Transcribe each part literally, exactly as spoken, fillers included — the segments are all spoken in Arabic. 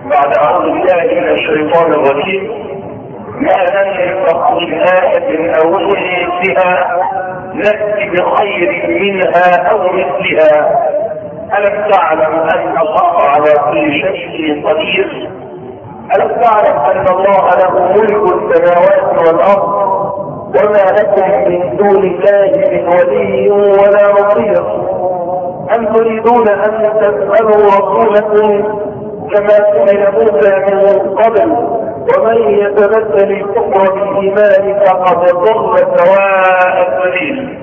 بعد أعوذ بالله من الشيطان الرجيم. ما ننفق من آية من أولها نأتي بخير منها أو مثلها. ألم تعلم أن الله على كل شيء قدير؟ ألم تعلم أن الله له ملك السماوات والأرض وما لكم من دون الله من ولي ولا نصير؟ أم تريدون أن تسألوا رسولكم كما سئل موسى من قبل؟ ومن يتبدل الكفر بالإيمان فقد ضل سواء السبيل.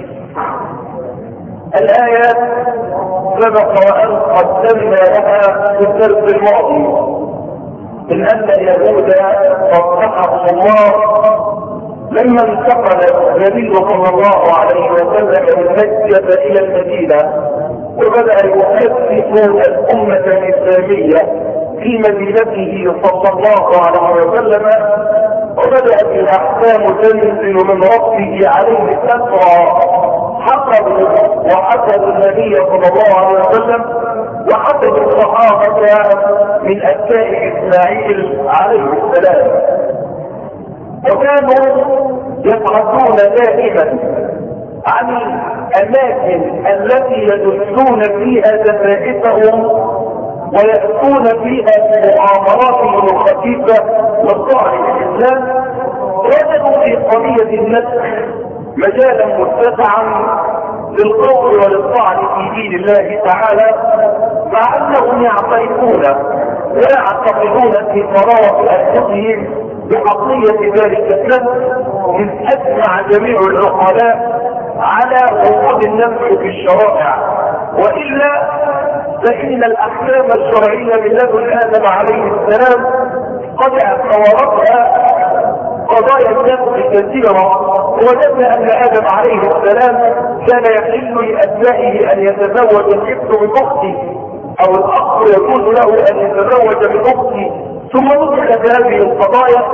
الآيات سبق وأن قدمنا لها في الدرس الماضي من أن اليهود صدقهم الله لما انتقل النبي صلى الله عليه وسلم من مكة إلى المدينة، وبدأ يؤسس الأمة الإسلامية في مدينته صلى الله عليه وسلم، وبدأت الأحكام تنزل من ربه عليه فترة حسبوا وحسبوا النبي صلى الله عليه وسلم وحسبوا الصحابة من أبناء إسماعيل عليه السلام، وكانوا يبحثون دائما عن الأماكن التي يدسون فيها دفائتهم ويأتون فيها بمؤامراتهم الخفيفة والطعن في الإسلام. وجدوا في قضية النسخ مجالا متسعا للقول وللطعن في دين الله تعالى، مع أنهم يعترفون ويعتقدون في قرارة أنفسهم بحقية ذلك النسخ، إذ أجمع جميع العقلاء على وجود النسخ في الشرائع، وإلا فإن الأحكام الشرعية من لدن آدم عليه السلام قد اعتبرتها قضايا النسخ كثيرة. ووجدنا أن آدم عليه السلام كان يحل لأبنائه أن يتزوج الابن من أخته، أو الأخ يجوز له أن يتزوج من أخته، ثم نسخت هذه القضايا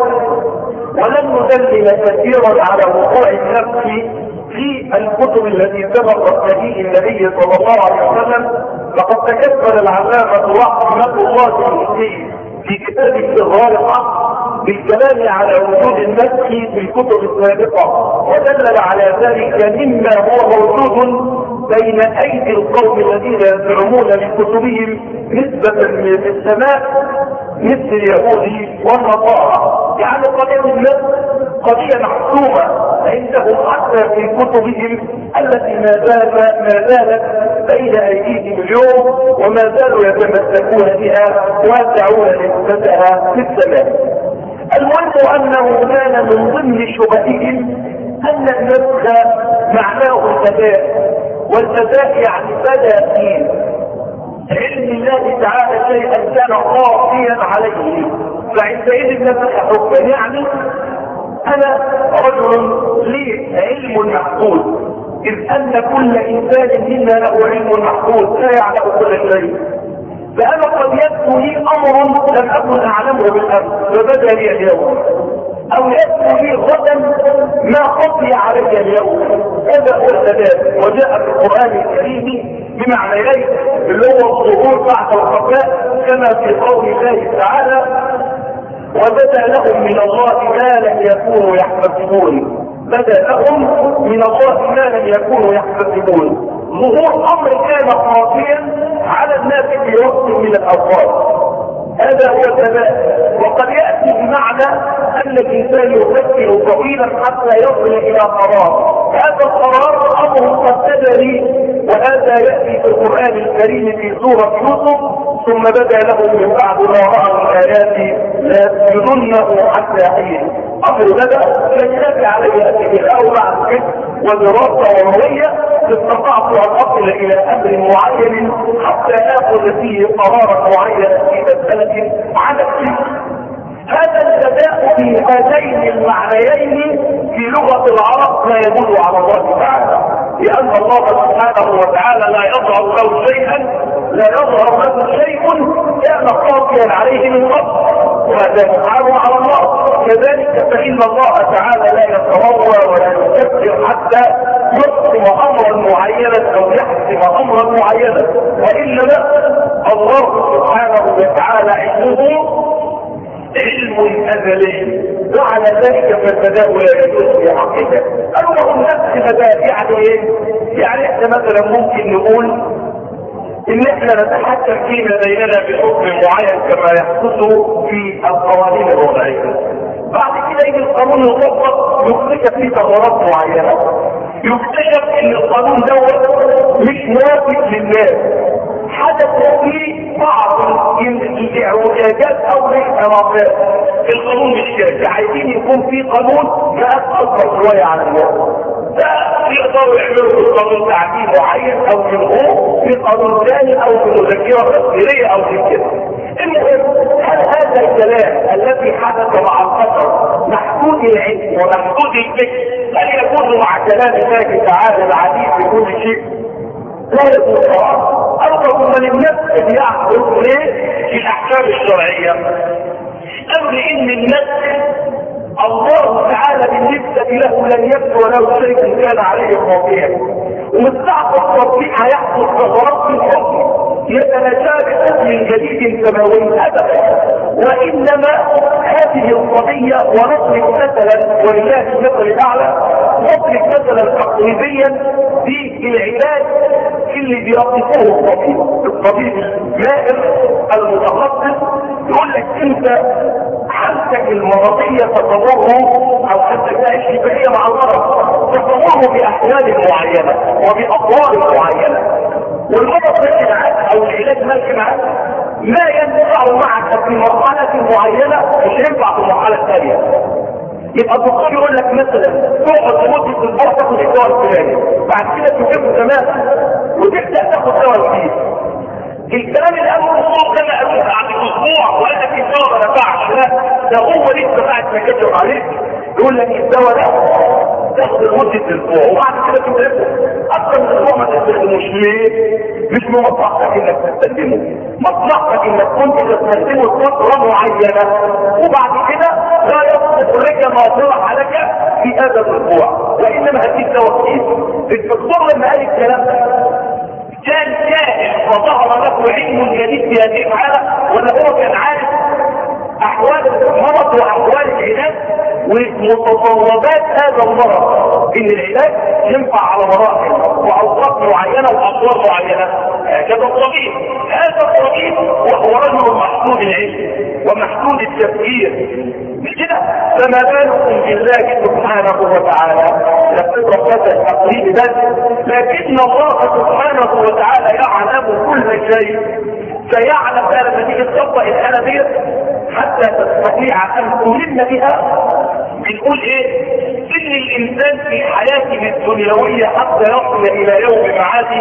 ولم ندلل كثيرا على وقوع النسخ في الكتب التي سبقت به النبي صلى الله عليه وسلم. لقد تكفل العلامة رحمة الله عليه في كتاب استظهار الحق بالكلام على وجود النسخ في الكتب السابقة، ودلل على ذلك مما هو موجود بين أيدي القوم الذين يزعمون لكتبهم نسبة من السماء مثل اليهود والنصارى. يعني قضية النسخ قضية محسومة عندهم حتى في كتبهم التي ما زالت ما زالت بين ايديهم اليوم، وما زالوا يتمسكون بها ويدعون نسبتها في السماء. المهم انه كان من ضمن شبههم ان النسخ معناه البداء، والبداء يعني بدا في علم الله تعالى شيئا كان خافيا عليه، فعندئذ نسخ حكم. يعني أنا رجل لي علم محفوظ، إذ أن كل إنسان منا له علم محفوظ لا يعلم كل شيء، فأنا قد يبدو لي أمر لم أكن أعلمه بالأمس فبدا لي اليوم، أو يبدو لي غدا ما خفي علي اليوم. هذا هو البداء، وجاء في القرآن الكريم بمعنيين اللي هو الظهور بعد الخفاء، كما في قول الله تعالى وبدا لهم من الله ما لم يكونوا يحتسبون. بدا لهم من الله ما لم يكونوا يحتسبون، ظهور امر كان خافيا على الناس في وقت من الاوقات، هذا هو البداء. وقد ياتي بمعنى ان الانسان يفكر طويلا حتى يصل الى قرار، هذا القرار امر قد بدا لي، وهذا ياتي في القران الكريم في سوره يوسف ثم بدا لهم من بعد ما راوا الايات لا يسجننه حتى حين. امر بدا لن ياتي علي اتجاه او بعد كده ودراسه ومريه استطعت ان اصل الى امر معين حتى اخذ فيه قرارا معينا في مساله عدد. هذا البداء في هذين المعنيين في لغه العرب لا يدل على الله تعالى، لان الله سبحانه وتعالى لا يظهر له شيئا لا يظهر له شيء كان خافيا عليه من قبل، وهذا محال على الله. كذلك فان الله تعالى لا يتروى ولا يكفر حتى يحكم امرا معينا او يحكم امرا معينا، والا الله سبحانه وتعالى علمه الازلي وعلى ذلك فالبداء لا يجوز في حقيقه. قالوا له النفس بداء يعني ايه؟ يعني احنا مثلا ممكن نقول ان احنا نتحكم فيما بيننا بحكم معين كما يحدث في القوانين الوضعيه. بعد كده يجي القانون يطبق يكتشف فيه ثغرات معينه، يكتشف ان القانون دوت مش موافق للناس، حدث فيه بعض الاعوجاجات او الانحرافات. القانون مش كده، عايزين يكون في قانون يأثر شويه على الناس. ده يقدروا يعملوا في القانون تعديل معين او يلغوه في قانون ثاني او في مذكره تفسيريه او في كده. المهم هل هذا الكلام الذي حدث مع البشر محدود العلم ومحدود الفكر هل يكون مع كلام الله تعالى العليم بكل شيء؟ لا يكون طبعا. أرغب من النفس اللي يحصل ليه في الأحكام الشرعية أو لأن النفس الله تعالى بالنسبة له لن يبدو له شيء كان عليه الربيع، ومستعد التطبيق هيحصل ثغرات في الحكم يتنشابه من جديد سماوي ابدا. وانما هذه القضيه ونضرب مثلا ولله المثل الاعلى، نضرب مثلا تقريبيا في العلاج اللي بيقفوه الطبيب الطبيب الماهر المتخصص يقول لك انت حالتك المرضيه تتضر او حالتك الشفائيه مع المرض تتضر باحوال معينه وباضرار معينه، والمرض ماشي معاك او العلاج ماشي معاك ما ينفع معك في مرحله معينه مش ينفع في المرحله الثانيه. يبقى الدكتور يقول لك مثلا تقعد لمده اسبوع تاخد الدواء الفلاني، بعد كده تجيبه تمام وتبدا تاخد دواء جديد. الكلام اللي قاله الدكتور ده ما قالوش بعد اسبوع ولا لك الدواء ما نفعش، لا ده هو لسه بعد ما كتب عليك يقول لك الدواء ده تاخد لمده اسبوع وبعد كده تبدا اكثر من اسبوع ما تستخدموش. ليه؟ مش من مصلحتك انك تستخدمه، مصلحتك انك كنت تستخدمه فتره معينه وبعد كده لا يصلح لك ما طرح لك في هذا الاسبوع وانما هديك دواء جديد. الدكتور لما قال الكلام ده كان جاهل وظهر له علم جديد في هذه الحاله ولا هو كان عارف احوال المرض واحوال العلاج ومتطلبات هذا المرض ان العلاج ينفع على مراحل واوقات معينه واطوار معينه؟ هكذا الطبيب، هذا الطبيب وهو رجل محدود العلم ومحدود التفكير مش كده؟ فما بالكم بالله سبحانه وتعالى؟ نفترض هذا التقريب بس، لكن الله سبحانه وتعالى يعلم كل شيء، سيعلم لما تيجي تطبق الآلة دي حتى تستطيع ان تلم بها. بنقول ايه؟ ان الانسان في حياته الدنيويه حتى يصل الى يوم معاده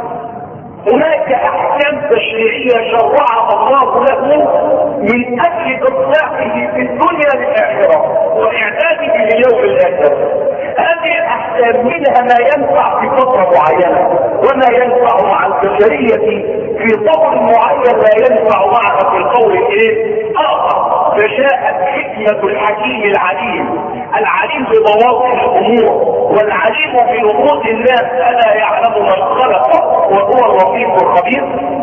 هناك احكام تشريعيه شرعها الله له من اجل اصلاحه في الدنيا للاخره واعداده لليوم الاخر. هذه الاحكام منها ما ينفع في فتره معينه وما ينفع مع البشريه في طور معين لا ينفع معها في القول الايه اخر. فجاءت حكمه الحكيم العليم العليم بمواقع الامور والعليم بنقود الناس الا يعلم من خلق وهو اللطيف الخبير.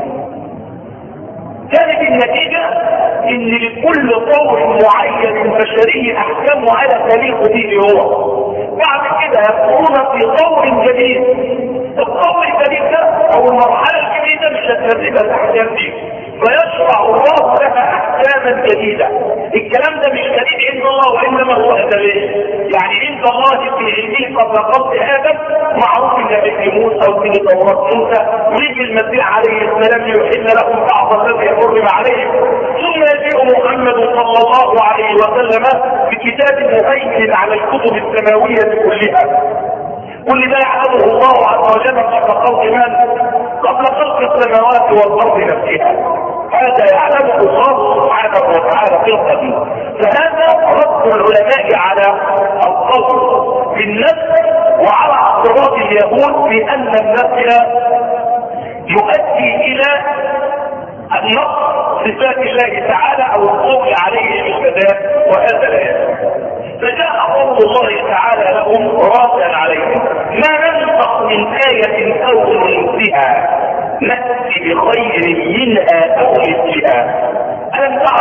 كانت النتيجه ان لكل طور معين بشري احكام على تاريخ به هو. بعد كده يدخلون في طور جديد، الطور الجديد ده او المرحله الجديده مش هتنزل الاحكام دي فيشرع الله لها احكاما جديده. الكلام ده مش جديد عند الله وانما هو ازلي، يعني عند الله في علمه قبل خلق ادم معروف ان ابن موسى وابن توراة موسى ويجي المسيح عليه السلام يحل لهم بعض الذي حرم عليهم، ثم يجيء محمد صلى الله عليه وسلم بكتاب مهيمن على الكتب السماويه كلها. كل ده يعلمه الله عز وجل قبل خلق من؟ قبل خلق السماوات والارض نفسها. هذا يعلمه الله سبحانه وتعالى في القديم. فهذا رد العلماء على القول بالنفس وعلى اعتراض اليهود بان النفس يؤدي الى النقص صفات الله تعالى او القول عليه بالبداء وهذا لا يجوز. فجاء قول الله تعالى لهم رادا عليهم ما ننسخ من آية أو ننسها نأتي بخير منها أو مثلها. ألم تعلم أن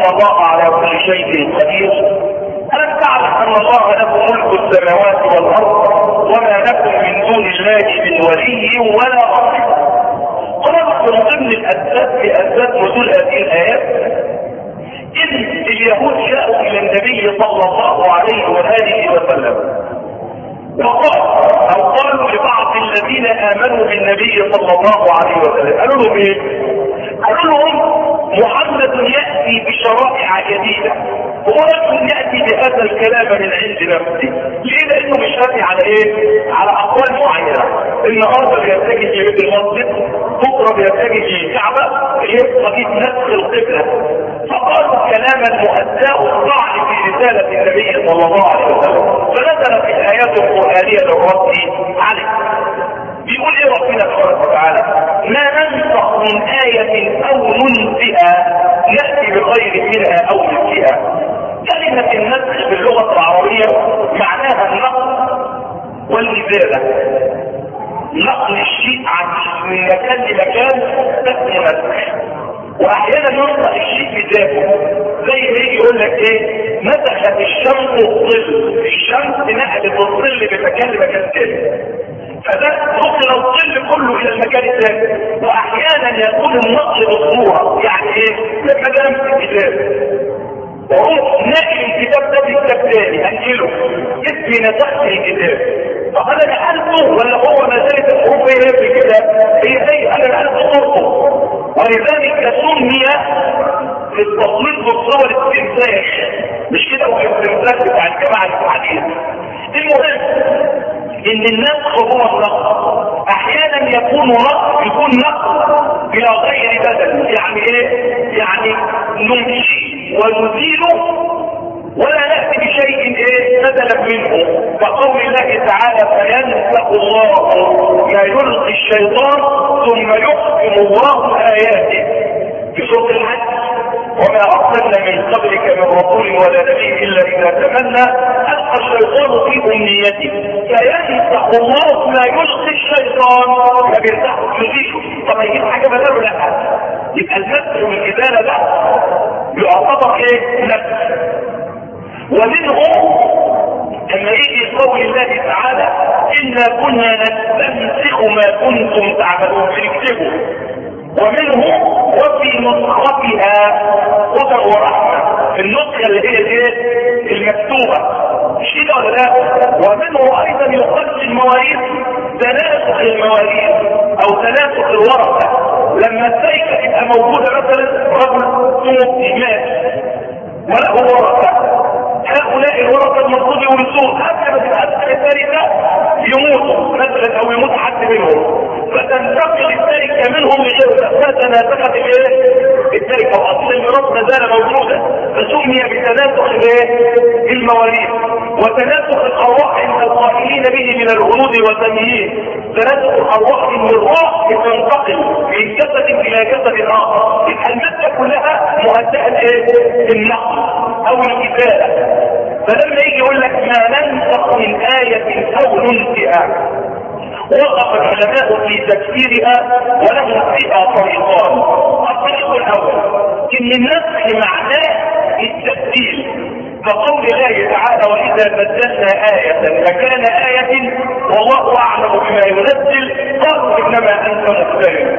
الله على كل شيء قدير. ألم تعلم أن الله له ملك السماوات والأرض وما لكم من دون الله من ولي ولا نصير. قرأت من ضمن الأسباب لأسباب نزول هذه الآيات إن اليهود جاءوا إلى النبي صلى الله عليه وآله وسلم وقال أو قالوا لبعض الذين آمنوا بالنبي صلى الله عليه وسلم، قالوا لهم إيه؟ قالوا لهم محمد يأتي بشرائع جديدة ورجل يأتي بهذا الكلام من عند نفسه. ليه؟ لأنه مش يأتي على إيه؟ على أقوال معينة. النهارده بيتجه لبيت المسجد، بكرة بيتجه للكعبة، يبقى في نسخ القبلة. فقالوا كلاما مؤداه الطعن في رسالة النبي صلى الله عليه وسلم، فنزلت الآيات القرآنية للرد عليه. بيقول ايه ربنا سبحانه وتعالى؟ ما ننسخ من آية أو ننسها نأتي بخير منها أو مثلها. كلمة النسخ باللغة العربية معناها النقل والإزالة، نقل الشيء عن من مكان لمكان اسمه نسخ. واحيانا ينطق الشيء بذاته، زي ما يجي يقول لك ايه؟ نسخت الشمس الظل، الشمس نقلت الظل بمكان لمكان تاني، فده نقل الظل كله الى المكان الثاني. واحيانا يكون النقل بالصوره، يعني ايه؟ لما اجي امسك كتاب واروح ناقل الكتاب ده بكتاب تاني انقله، اسمي نسخت الكتاب. طب انا نقلته ولا هو ما زالت الحروف هي في الكتاب؟ هي هي انا نقلت صورته. ولذلك سمي في التصوير بالصور استنساخ، مش كده هو الاستنساخ بتاع الجماعه الحديث. المهم ان النسخ هو النقل، احيانا يكون نقل يكون نقل بلا غير بدل. يعني ايه؟ يعني نمشي ونزيله ولا نأتي بشيء ايه بدلا منه، كقول الله تعالى فينسخ الله ما يلقي الشيطان ثم يحكم الله آياته في سورة الحج. وما أرسلنا من قبلك من رسول ولا نبي إلا إذا تمنى ألقى الشيطان في أمنيته فينسخ الله ما يلقي الشيطان، ما بيرتاحوا يزيشه. طب يجيب حاجة بدله؟ لا. يبقى المسح والإزالة ده يعتبر ايه؟ نفس. ومنه لما يجي قول الله تعالى إنا كنا نستنسخ ما كنتم تعملون بنكتبه. ومنه وفي نسختها هدى ورحمة، النسخة اللي هي ايه؟ المكتوبة، مش كده ولا لا؟ ومنه ايضا يقال المواريث تناسخ المواريث او تناسخ الورقة. لما السيكة تبقى موجودة مثلا رجل توفي مات وله ورقة، هؤلاء الورقة المفروض يورثون، حتى ما تبقى الثالثة يموتوا مثلا او يموت حد منهم، فتنتقل التركة منهم لغيرها، فتناسخت الايه؟ التركة، واصل الميراث ما زال موجودا، فسمي بتناسخ الايه؟ المواريث. وتناسخ الارواح عند القائلين به من الهنود والتمييز، تناسخ الارواح من الروح بتنتقل من جسد الى جسد اخر. يبقى المادة كلها مهدئة ايه؟ النقل او الكتابة. فلما يجي يقول لك ما ننسخ من آية او ننسها، وقف العلماء في تفسيرها ولهم فيها طريقان. الطريق الاول ان النسخ معناه التبديل، كقول الله تعالى واذا بدلنا آية مكان آية والله اعلم بما ينزل قالوا انما انت مفتري.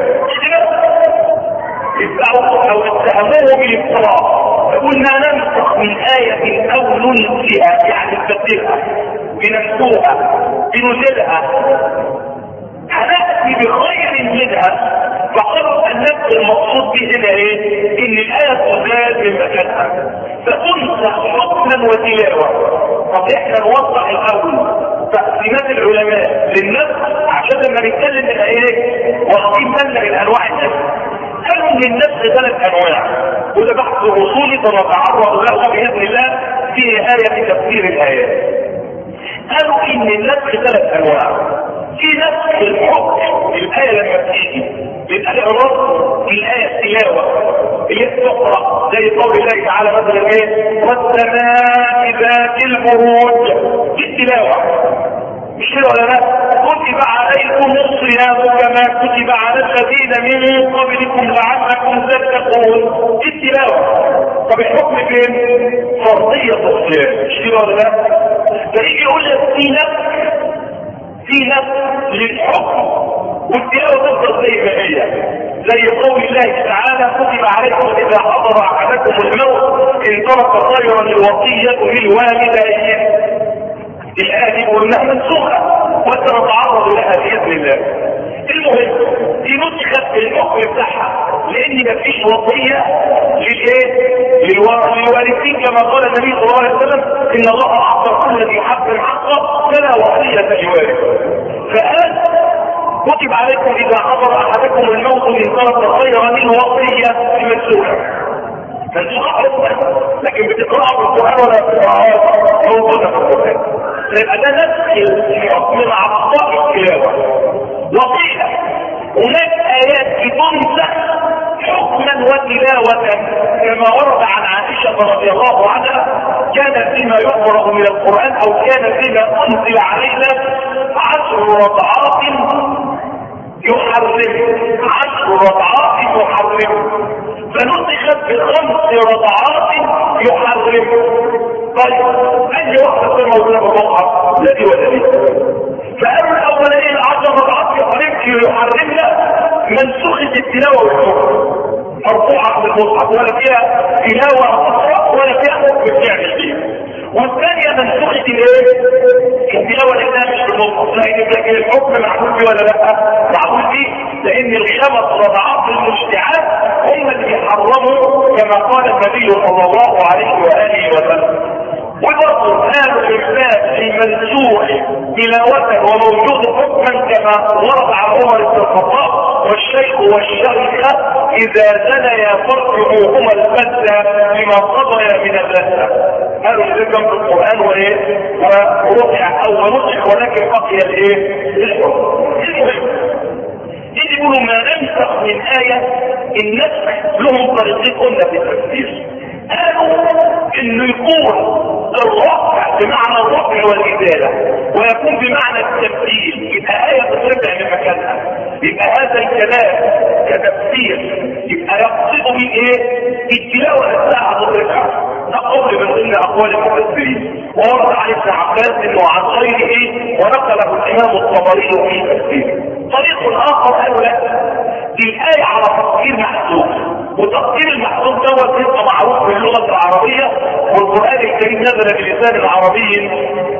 اتبعوا او اتهموه بالافتراء، فقلنا ننسخ من آية او ننسها، يعني نبدلها بنمسوها بنزلها هنأتي بخير منها. فقالوا النفس المقصود به هنا ايه؟ ان الآية تزال من مكانها فتنسخ حكما وتلاوة. طب احنا نوضح الاول تقسيمات العلماء للنفس عشان لما نتكلم من ايه واخدين بالنا من انواع النفس. قالوا ان النفس ثلاث انواع، وده بحث اصولي سنتعرض له باذن الله في نهاية تفسير الايات. قالوا ان النفس ثلاث انواع. في نفس الحكم الآية لما بتيجي بيبقى الرد الآية التلاوة اللي بتقرأ زي قول الله تعالى مثلا ايه؟ والسماء ذات البروج، دي التلاوة، مش كده ولا لا؟ كتب عليكم الصيام كما كتب على الذين من قبلكم عليكم لعلكم تتقون. التلاوة. طب الحكم فين؟ فرضية الصيام، مش كده ولا لا؟ فيجي يقول لك في نفس في نفس للحكم والتلاوة تفضل زي ما هي، زي قول الله تعالى كتب عليكم اذا حضر احدكم الموت ان ترك خيرا الوصية للوالدين. الآية قلناها منسوخة وسنتعرض لها بإذن الله. المهم دي نسخت الحكم بتاعها لان مفيش وصية للايه؟ للوارثين كما قال النبي صلى الله عليه وسلم ان الله اعطى كل ذي حق حقه فلا وصية لوارث. فقال كتب عليكم اذا حضر احدكم الموت ان ترك خيرا الوصية منسوخة. منسوخة حكما لكن بتقرأها في القرآن ولا بتقرأها موجودة في القرآن. يبقى ده نسخ الحكم مع اخطاء التلاوة. وقيل هناك آيات تنسخ حكما وتلاوة كما ورد عن عائشة رضي الله عنها كان فيما يقرأ من القرآن او كان فيما انزل علينا عشر رضعات يحرم عشر رضعات يحرم فنسخت بخمس رضعات يحرم. طيب اي واحدة في موضوع المصحف الذي والذي فقالوا الاولانيين العشر رضعات يحرمنا منسوخة التلاوة والحكم مرفوعة من المصحف ولا فيها تلاوة أخرى ولا فيها حكم الفعل فيه. والثانية منسوخة الايه؟ التلاوة لانها مش في المصحف لكن الحكم معمول فيه ولا لا؟ معمول فيه لان الخمس رضعات المشتعات هم اللي يحرموا كما قال النبي صلى الله عليه وآله وسلم. وبرضه هذا الإثبات المنسوخ تلاوة وموجود حكما كما ورد عن عمر بن الخطاب والشيخ والشيخة إذا زنيا فرجعوهما الفتى لما قضيا من اللذة. قالوا الحكم في القرآن وإيه؟ ورفع أو نسخ ولكن بقي الإيه؟ الحكم. المهم إذ يقولوا ما ننسخ من آية النسخ لهم طريقين قلنا في التفسير. قالوا إنه يكون الرفع بمعنى الرفع والإزالة ويكون بمعنى التبديل، يبقى آية تترفع من مكانها، يبقى هذا الكلام كتفسير يبقى يقصد من إيه؟ التلاوة نفسها تترفع. ده قول من ضمن أقوال المفسرين وورد عن ابن عباس إنه عن غيره ونقله الإمام الطبري في تفسيره. طريق آخر قالوا لا دي الآية على تفسير محذوف وتفسير المحذوف دوت يبقى معروف في اللغة العربية والقرآن الكريم نزل بلسان عربي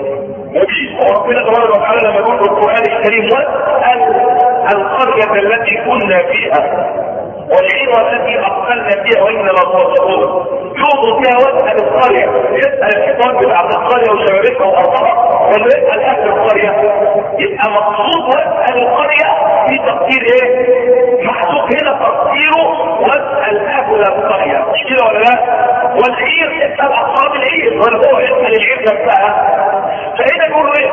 مبين. وربنا تبارك وتعالى لما يقول القرآن الكريم واسأل القرية التي كنا فيها والعيرة التي أقبلنا فيها وإنا لصادقون. يوضوا فيها واسأل القرية، يسأل الحيطان بتاع القرية وشبابيكها وأرضها ولا يسأل أهل القرية؟ يبقى مقصود واسأل القرية في تفسير إيه؟ محذوف هنا تفسيره واسأل أهل القرية، مش كده ولا لا؟ والعير يسأل أصحاب العير ولا هو يسأل العير نفسها. فهنا يقولوا إيه؟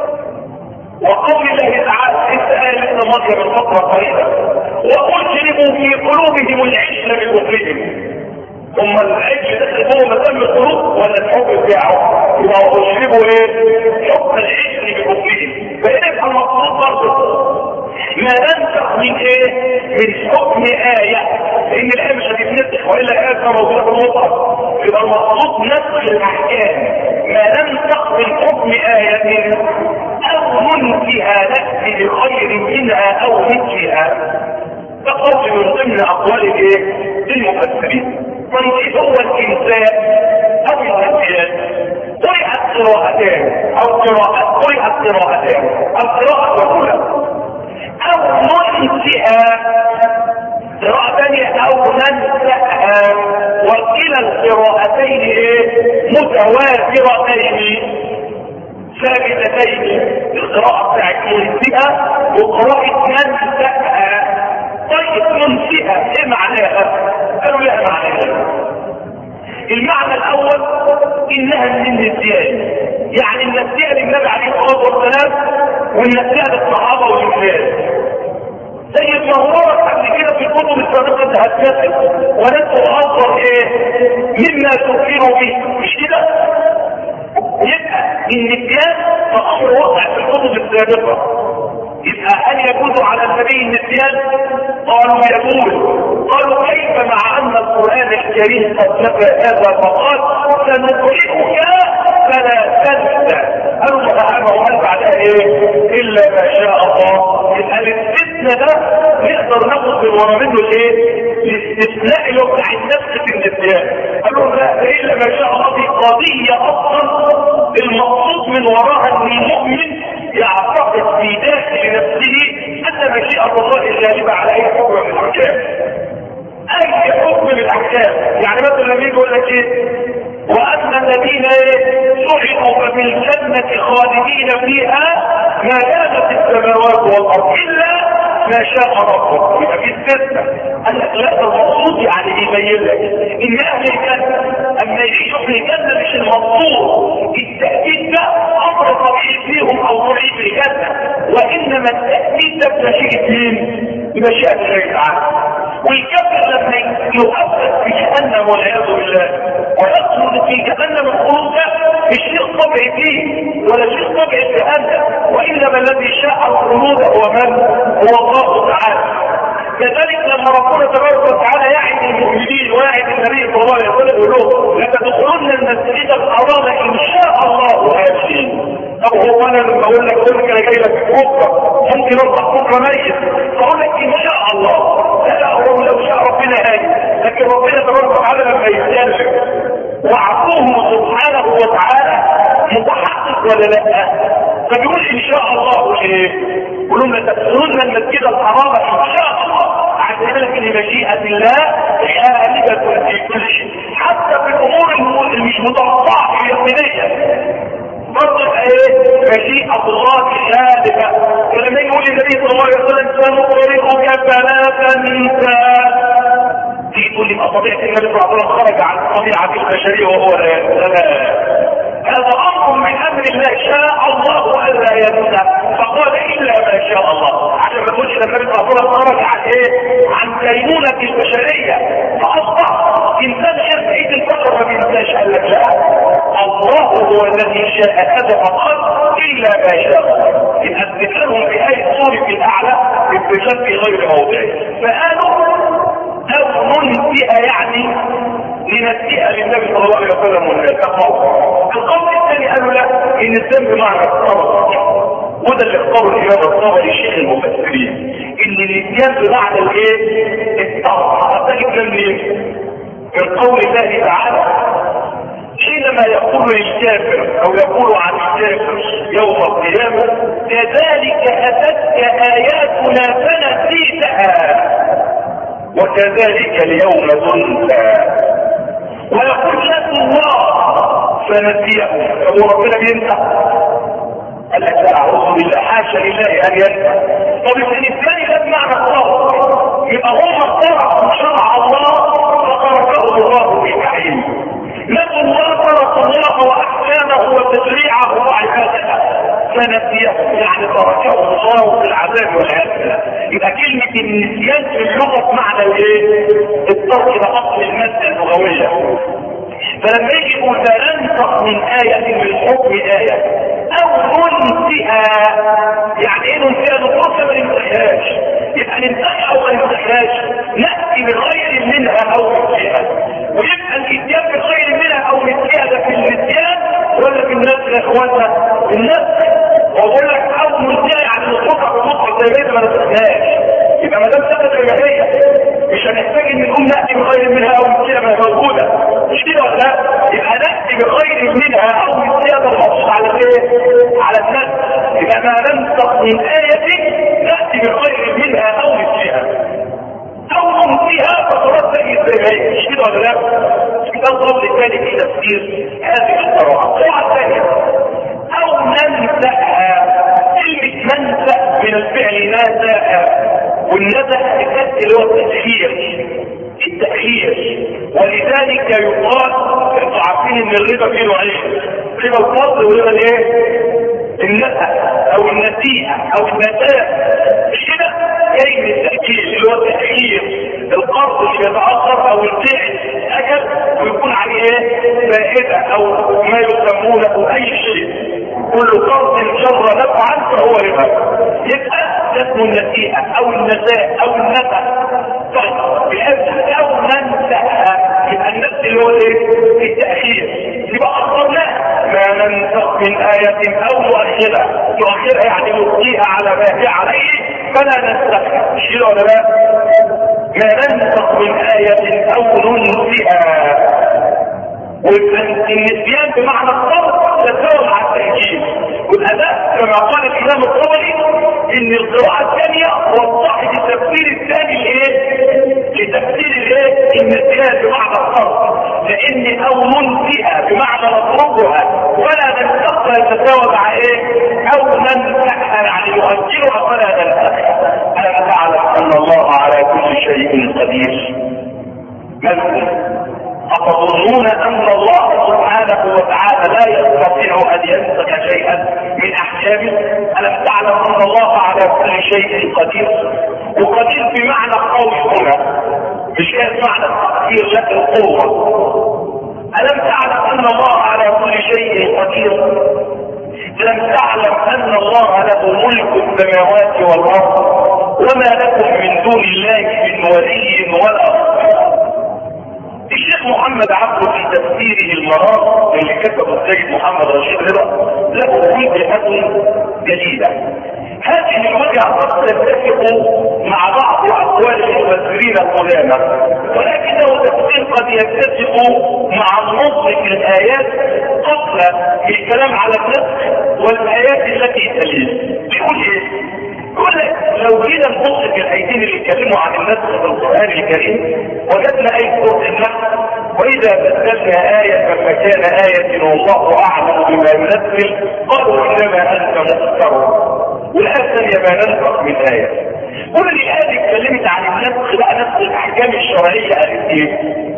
وقول الله تعالى الآية لسه ماضية من فترة قريبة وأجربوا في قلوبهم العجل بكفرهم. ثم العجل تسلبوه مكان القلوب ولا الحكم بتاعه؟ يبقى أجربوا ايه؟ حكم العجل بكفرهم. فهنا يبقى المقصود برضه ما ننسخ من ايه؟ من حكم آية لأن الآية مش هتتنسخ وإلا آية موجودة في المصحف. يبقى المقصود نسخ الأحكام ما ننسخ من حكم آية أو ننسها نأتي بخير منها أو مثلها. ده قول من ضمن أقوال الايه؟ المفسرين. من هو الإنسان أو النسيان؟ قرئت قراءتان أو قراءة قرئت قراءتان القراءة الأولى أو ننسها قراءة ثانية أو ننسها وكلا القراءتين ايه؟ متوافرتين ثابتتين. القراءة بتاعت ننسها وقراءة ننسها. طيب ننسها ايه معناها؟ قالوا لها معناها المعنى الاول انها من النسيان، يعني النسيان للنبي عليه الصلاه والسلام والنسيان للصحابه والناس زي ما هو قبل كده في الكتب السابقه هتكتب ونسوا افضل ايه مما تذكروا به، مش كده؟ يبقى النسيان فامر وقع في الكتب السابقه. يبقى هل يجوز على النبي النسيان؟ قالوا يجوز. قالوا كيف مع ان القرآن الكريم قد نفى هذا فقال سنقرئك فلا تنسى. قالوا سبحانه وقال بعدها ايه الا ما شاء الله. يبقى الاستثناء ده نقدر ناخد من ورا منه الايه الاستثناء اللي هو بتاع النفس في النسيان. قالوا لا الا ما شاء الله دي قضيه اصلا المقصود من وراها ان المؤمن يعتقد في داخل نفسه ان مشيئه الله الغالبه على اي حكم من الاحكام. اي حكم من الاحكام. يعني مثلا لما يجي يقول لك ايه وان الذين سحقوا ففي الجنه خالدين فيها ما دامت السماوات والارض الا ما شاء ربك. يبقى في استثناء. قال لك لا المقصود يعني يبين لك ان اهل الجنه اما يعيشوا في الجنه مش المقصود التاكيد ده امر طبيعي فيهم او طبيعي في الجنه، وانما التاكيد ده بمشيئه مين؟ بمشيئه الله تعالى. والكافر لما يؤثر في جهنم والعياذ بالله ويدخل في جهنم الخلود ده مش شيء طبيعي فيه ولا شيء طبيعي في جهنم، وانما الذي شاء الخلود هو من؟ هو الله تعالى. كذلك لما ربنا تبارك وتعالى يعد المؤمنين ويعد النبي صلى الله عليه وسلم يقول لهم لتدخلن المسجد الحرام ان شاء الله امنين. طب هو انا لما اقول لك اقول لك انا جاي لك بكره ممكن اروح بكره ميت اقول لك ان شاء الله. لا هو لو شاء ربنا هادي، لكن ربنا تبارك وتعالى لما يتكلم وعفوه سبحانه وتعالى متحقق ولا لا؟ فبيقول ان شاء الله ايه؟ يقولون لتدخلن المسجد الحرام ان شاء الله. عشان لك ان مشيئه الله غالبه في كل شيء حتى في الامور اللي مش متوقعه في اليقينيه برضه ايه مشيئه الله غالبه. ولما يقول النبي صلى الله عليه وسلم سنقرئك فلا تنسى دي تقول لي طبيعه النبي صلى الله عليه وسلم خرج عن الطبيعه البشريه وهو لا ينسى. هذا امر من امر الله شاء الله الا ينسى فقال الا ما شاء الله. عشان ما تقولش لما النبي صلى الله عليه وسلم خرج عن ايه؟ عن كينونه البشريه فاصبح انسان شاف ايد البشر ما بينساش. قال لك لا الله هو الذي شاء هذا فقال الا ما شاء الله. يبقى اذكرهم في ايه سوره الاعلى اكتشاف في غير موضعه. فقالوا او ننسئ يعني لنسئ للنبي صلى الله عليه وسلم والناس. القول الثاني قالوا لا ان الذنب معنى الصبر، وده اللي اختاروا الامام الطبري الشيخ المفسرين ان الاتيان بمعنى الايه؟ الصبر. هتجد منين؟ من قول الله تعالى حينما يقول للكافر او يقول عن الكافر يوم القيامه كذلك اتتك اياتنا فنسيتها وكذلك اليوم تنسى. ويقول لك الله فنسيه. ابو ربنا بينسى؟ قال لك لا اعوذ بالله حاشا لله ان ينسى. طب الانسان ده بمعنى الله يبقى هم اخترعوا شرع الله فتركه الله في جحيم. لكن الله ترك الله واحكامه وتشريعه وعبادته فنسيه يعني تركه الله في العذاب والعياذ بالله. يبقى كلمه النسيان في اللغه بمعنى الايه؟ الترك ده اصل الماده اللغويه. فلما يجي يقول ننسخ من آية من حكم آية أو ننسها يعني إيه ننسها؟ نقول ما ننسحهاش. يبقى ننسحها أو ما ننسحهاش نأتي بغير منها أو ننسها. ويبقى الإتيان بغير منها أو ننسها ده في النسيان ولا في النسخ يا إخوانا؟ النسخ. وأقول لك أو ننسها يعني نطلقها بمطلق زي ما ننسحهاش. يبقى ما دام ثبت الرجالية مش هنحتاج ان نقوم نأتي بغير منها او نسيها ما هي موجودة. مش كده ولا لا؟ يبقى نأتي بغير منها او نسيها ده المقصود على ايه؟ على الناس. يبقى ما ننسخ من آية نأتي بغير منها او نسيها او ننسيها فخلاص تجي زي ما هي. مش كده ولا لا؟ ده الضرب الثاني في تفسير هذه القراءة. القراءة الثانية او ننسأها. كلمة ننسأ من الفعل ناسأها والنزح اللي هو التأخير التأخير ولذلك يقال انتوا عارفين ان الربا فيه نوعين، ربا الفضل وربا الايه؟ النسخ او النسيئة او النساء. مش كده؟ جاي من التأخير اللي هو التأخير القرض اللي يتأخر او الفعل اجل ويكون عليه ايه؟ فائدة او ما يسمونه اي شيء. كل قرض جر نفعا فهو ربا. يبقى اسمه النسيئة او النساء او النسخ. طيب بأن أو ننسخها يبقى النفس اللي هو ايه؟ التأخير. يبقى أخرناها ما ننسخ من آية أو نؤخرها، نؤخرها يعني نلقيها على ما هي عليه فلا ننسخها. مش كده ولا لا؟ ما ننسخ من آية أو ننسها. والنسيان بمعنى الصرف تتساوى مع التأكيد. والأداء كما قال الإمام الطبري إن القراءة الثانية وضحت التفسير الثاني لإيه؟ لتفسير الإيه؟ النسيان بمعنى الصرف، لأن أو ننسها بمعنى نطردها ولا ننسخها يتساوى مع إيه؟ أو ننسخها يعني يؤجلها فلا ننسخها. ألم تعلم أن الله على كل شيء قدير؟ ملكم أتظنون أن الله سبحانه وتعالى لا يستطيع أن ينسخ شيئا من أحكامه؟ ألم تعلم أن الله على كل شيء قدير؟ وقدير بمعنى القوي هنا، مش معنى التقدير لا القوة. ألم تعلم أن الله على كل شيء قدير؟ ألم تعلم أن الله له ملك السماوات والأرض وما لكم من دون الله من ولي ولا نصير؟ الشيخ محمد عبده في تفسيره المرار اللي كتبه السيد محمد رشيد رضا له وجهة جديدة. هذه الوجهة قد تتفق مع بعض أقوال المفسرين القدامى، ولكنه تفسير قد يتفق مع النص في الآيات قبل الكلام على النسخ والآيات التي تليه. بيقول ايه؟ يقول لك لو جينا نبص في الايتين اللي اتكلموا عن النسخ في القران الكريم وجدنا اي سوره النحل واذا بدلنا ايه مكان ايه والله اعلم بما ينزل قالوا انما انت مفتر. والايه الثانيه ما ننسخ من ايه. كل الايه اللي اتكلمت عن النسخ بقى نفس الاحكام الشرعيه قالت ايه؟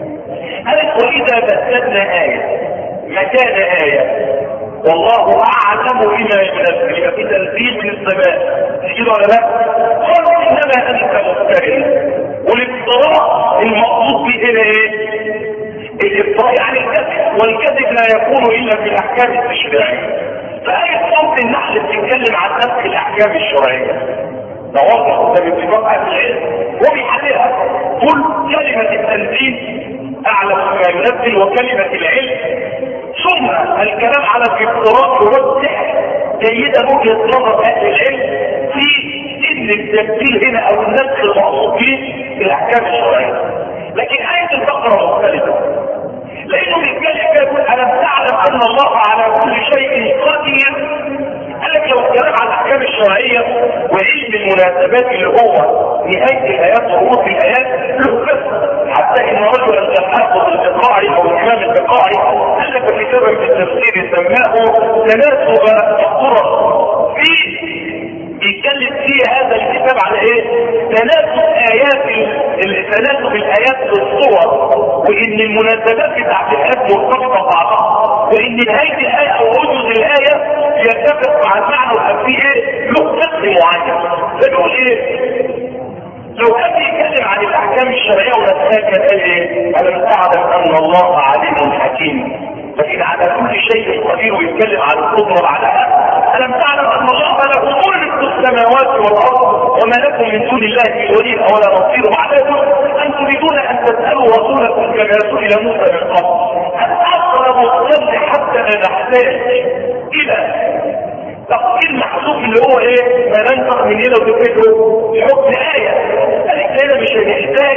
قالت واذا بدلنا ايه مكان ايه والله اعلم بما ينزل. يبقى في تنزيل من السماء كده ولا لا؟ قالوا انما انت مفتري. والافتراء المقصود به هنا ايه؟ الافتراء يعني الكذب، والكذب لا يكون الا في الاحكام التشريعيه. فآية سورة النحل بتتكلم عن نسخ الاحكام الشرعيه. ده واضح قدام اتفاق اهل العلم وبيحللها. قل كلمه التنزيل اعلم بما ينزل وكلمه العلم، ثم الكلام على الافتراء يوضح جيدا وجهه نظر اهل العلم في ان التبديل هنا او النسخ المقصود به في الاحكام الشرعيه. لكن آية البقرة مختلفة، لانه بيتكلم يقول الم تعلم ان الله على كل شيء قدير. قال لك لو الكلام عن الاحكام الشرعيه وعلم المناسبات اللي هو نهايه الايات ورؤوس الايات له قصه، حتى ان رجلا الحافظ البقاعي او الامام البقاعي الف كتابا في التفسير سماه تناسب الطرق، في بيتكلم فيه هذا الكتاب على ايه؟ تناسب ايات تناسب الايات بالصور، وان المناسبات بتاعت الايات مرتبطه بعضها، وان نهايه الايه او وجود الايه يتفق مع المعنى ويبقى فيه ايه؟ له قسم معين. فنقول ايه؟ لو كان بيتكلم عن الاحكام الشرعيه ونسخها كان قال ايه؟ الم تعلم ان الله عليم حكيم. لكن على كل شيء قدير ويتكلم عن القدره على ألم تعلم أن الله له ملك السماوات والأرض وما لكم من دون الله من ولي ولا نصير. مع ذلك أن تريدون أن تسألوا رسولكم كما سئل موسى من قبل. أقرب الظن حتى لا نحتاج إلى تقدير محسوب اللي هو إيه؟ ما ننطق من هنا وتفكره حكم آية. قالت لنا مش هنحتاج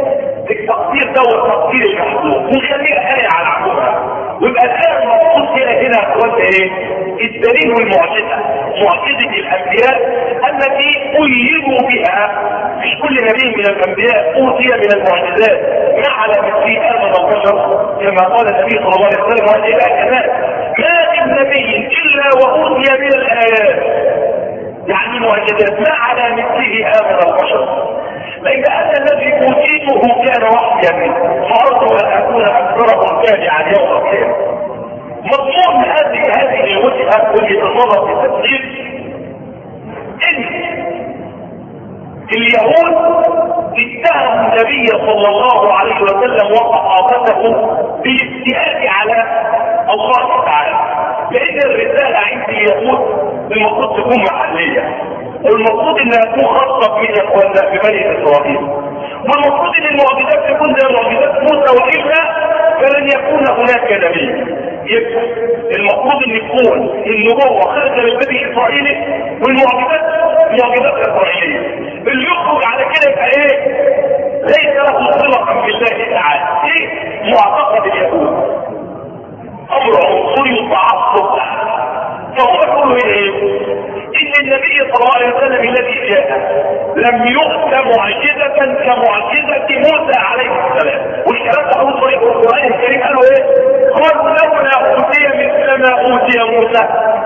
التقدير ده والتقدير المحسوب، ونخليها آية على عمومها. ويبقى الآية المقصود هنا هنا أخوات إيه؟ الدليل والمعجزة، معجزة الأنبياء التي أيدوا بها. مش كل نبي من الأنبياء أوتي من المعجزات ما على مثل آمن البشر كما قال النبي صلى الله عليه وسلم وهذه الآيات ما من نبي إلا وأوتي من الآيات، يعني معجزات ما على مثله آمن البشر. لأن أن الذي أوتيته كان وحيا منه فأرجو أن أكون أكثرهم تابعا يوم القيامة. مضمون هذه هذه الوجهة وجهة النظر في التفسير ان اليهود اتهموا النبي صلى الله عليه وسلم وصحابته بالاستئاء على الله تعالى، لان الرسالة عند اليهود المفروض تكون محلية، والمفروض انها تكون خاصة من اخواننا ببني اسرائيل. والمفروض ان المعجزات تكون زي معجزات موسى، والا فلن يكون هناك نبي. يبقى المفروض ان يكون النبوه خارجه من بني اسرائيل والمعجزات معجزات اسرائيليه. اللي يخرج على كده يبقى ايه؟ ليس له صله بالله تعالى. ايه معتقد اليهود؟ امر عنصري تعصب. فهو يقول ايه؟ ان النبي صلى الله عليه وسلم الذي جاء لم يؤت معجزه كمعجزه موسى عليه السلام. والكلام ده هو طريق القران الكريم. قالوا ايه؟ قالوا لولا اوتي مثل ما اوتي موسى.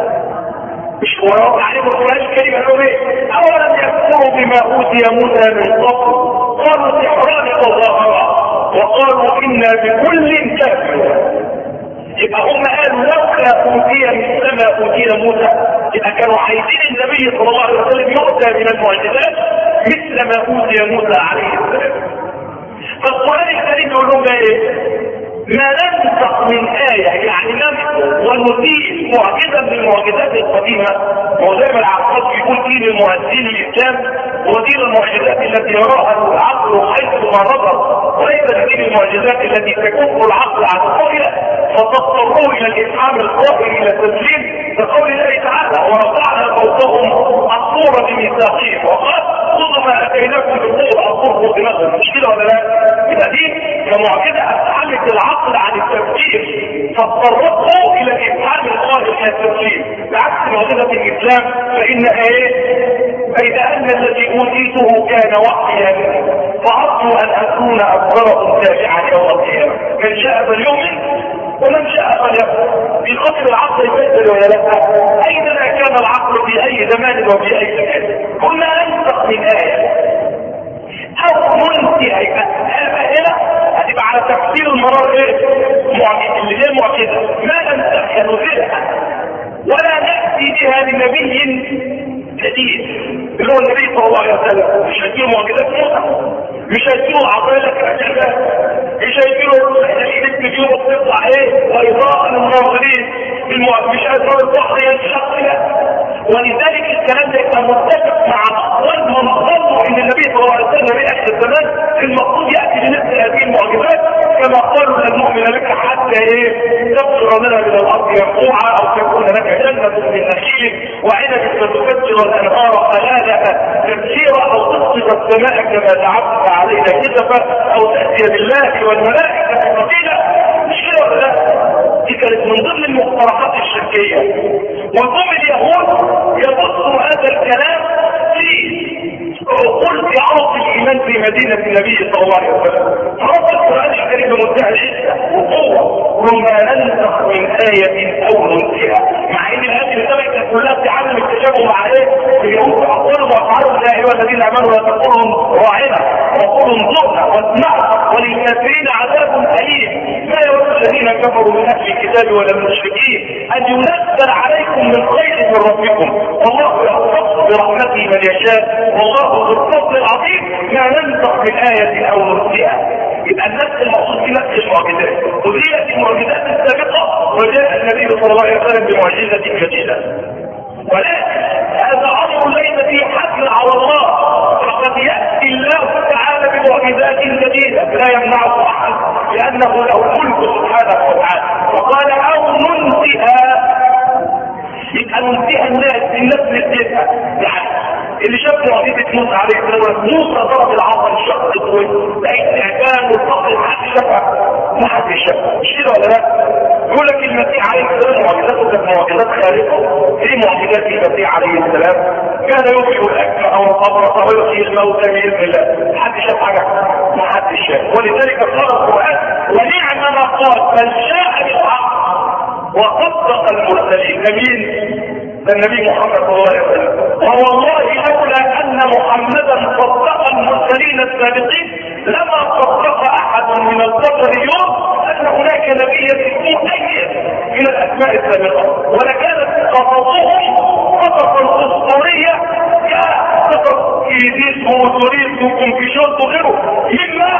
مش هو عليهم القران الكريم قالوا ايه؟ اولم يكفروا بما اوتي موسى من قبل قالوا سحران تظاهرا وقالوا انا بكل كافرون. يبقى هم قالوا لولا اوتي مثل ما اوتي موسى، يبقى كانوا عايزين النبي صلى الله عليه وسلم يؤتى من المعجزات مثل ما اوتي موسى عليه السلام. فالقران الكريم يقول لهم ايه؟ ما ننسخ من آية، يعني نمسك ونزيل معجزة من المعجزات القديمة. وزي ما العقاد يقول دين المؤذين الإسلام ودين المعجزات التي يراها العقل حيثما نظر، وليس دين المعجزات التي تكف العقل عن القائلة فتضطروا إلى الإفهام القائل إلى تسليم بقول الله تعالى ورفعنا فوقهم الطور بميثاقهم وقال خذوا ما أتيناكم بالطور الطور بمثل. مش كده ولا لا؟ يبقى دي كمعجزة أفعلت العقل عن التفكير فاضطرته الى الافهام القائل الى التفكير، بعكس معجزه الاسلام فانها ايه؟ فاذا ان الذي اوتيته كان وحيا فارجو ان اكون اكثركم تابعا يوم القيامه. من شاء فليؤمن ومن شاء فليكفر. في قصر العقل يبدل ولا لا؟ اينما كان العقل في اي زمان وفي اي مكان. قلنا ننسخ من ايه او ننسي هنا هتبقى على تفسير المرار ايه؟ معجزه اللي هي معجزه ما ننسخ نزلها ولا ناتي بها لنبي جديد اللي هو النبي صلى الله عليه وسلم. مش هيجيله معجزات موسى، مش هيجيله عضلات كده، مش هيجيله حديد بيجيله بتطلع ايه واضاءه للناظرين في المعجزه، مش هيجيله البحر ينشق كده. ولذلك الكلام ده يبقى متفق مع اقوال من ظنوا ان النبي صلى الله عليه وسلم في اخر الزمان المفروض ياتي بمثل هذه المعجزات كما قالوا لن نؤمن لك حتى ايه تبصر لنا من الارض ينقوعا او تكون لك جنه من نخيل وعنب فتفجر الانهار خلالها تفجيرا او تسقط السماء كما زعمت علينا كسفا او تاتي بالله والملائكه قبيلا. مش كده ولا لا؟ دي كانت من ضمن المقترحات الشركيه. وقوم اليهود يبصوا هذا الكلام في قلت عرض الايمان في مدينه النبي صلى الله عليه وسلم. رب القران الكريم بمنتهى العزه وقوه وما ننسخ من ايه او ننسها، مع ان الايه اللي سبقت كلها بتعلم التشابه مع ايه؟ اليهود اقوالهم وافعالهم يا ايها الذين امنوا لا تقولوا راعنا وقولوا انظرنا واسمعوا وللكافرين عذاب اليم. ما يود الذين كفروا من اهل الكتاب ولا المشركين ان ينزل عليكم من خير من ربكم والله يختص برحمته من يشاء والله ذو الفضل العظيم. ما ننسخ من آية او ننسها. يبقى النفس المقصود في نفس المعجزات وزيلت المعجزات السابقة وجاء النبي صلى الله عليه وسلم بمعجزة جديدة. ولكن هذا امر ليس فيه حكم على الله، فقد ياتي الله تعالى بمعجزات جديدة لا يمنعه احد لانه له الملك سبحانه وتعالى. وقال او ننسها، يبقى ننسها الناس الناس نسيتها. يعني اللي شاف معجزة موسى عليه السلام موسى ضرب العصا الشق الطويل لقيت اعجان والفقر محدش شافها محدش شافها. مش كده ولا لا؟ يقول لك المسيح عليه السلام معجزاته كانت معجزات خارقه. ايه معجزات المسيح عليه السلام؟ كان يبرئ الاكل او الابرص ويحيي الموتى باذن الله. حد شاف حاجه؟ ما حدش شاف. ولذلك قال القران ونعم ما قال بل جاء بالحق وصدق المرسلين. نبيين ده النبي محمد صلى الله عليه وسلم. ووالله لولا ان محمدا صدق المرسلين السابقين لما صدق احد من البشر اليوم ان هناك نبي اسمه اي من الاسماء السابقه، ولكانت قصصهم قصصا اسطوريه كقصص ايديس وموتوريس وكونفوشيوس وغيره مما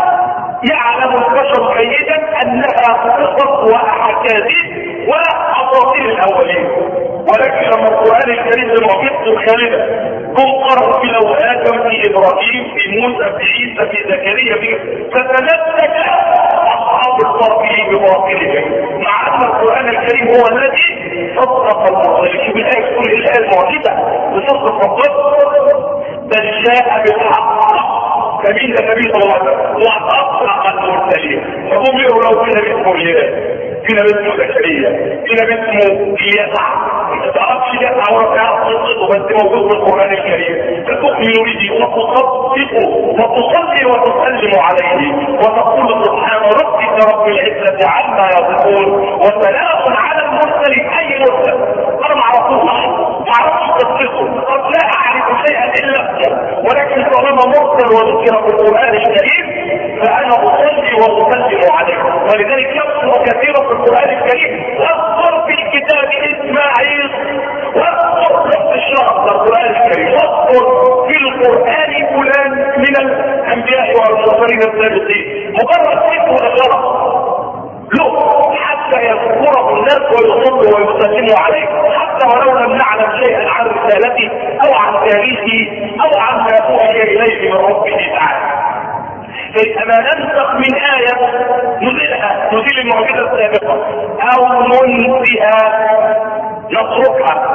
يعلم البشر جيدا انها قصص واحاديث واساطير الاولين. ولكن لما القران الكريم بمعجزته الخالده هم قرأوا في لو آدم في إبراهيم في موسى في عيسى في زكريا في فتمسك أصحاب الباطل بباطلهم، مع أن القرآن الكريم هو الذي صدق المرسلين. شوف الآية كل الآية المعجزة بصدق الرب، بل جاء بالحق. فمين النبي صلى الله عليه وسلم وأصدق المرسلين. فهم يقولوا لو فينا اسمه إله، فينا اسمه زكريا، فينا اسمه يسع، ما تعرفش يسع ولا تعرف قصته، بس موجود في القرآن الكريم. فتؤمن به وتصدقه وتصلي وتسلم عليه وتقول سبحان ربك رب العزة عما يصفون وسلام على المرسلين. أي مرسل؟ أنا ما أعرفوش، ما أعرفش قصته، قد لا أعرف شيئا إلا اسمه، ولكن طالما مرسل وذكر في القرآن الكريم فأنا أصلي وأسلم عليه. ولذلك يذكر كثيرا في القرآن الكريم واذكر في الكتاب إسماعيل، واذكر نفس الشرف في القرآن الكريم، واذكر في القرآن فلان من الأنبياء والمرسلين السابقين. مجرد اسم وشرف له حتى يذكره الناس ويصلوا ويسلموا عليه، حتى ولو لم نعلم شيئا عن رسالته أو عن تاريخه أو عن ما أوحي إليه من ربه تعالى. فإذا ننسخ من آية نزلها نزيل المعجزة السابقة أو ننسها نتركها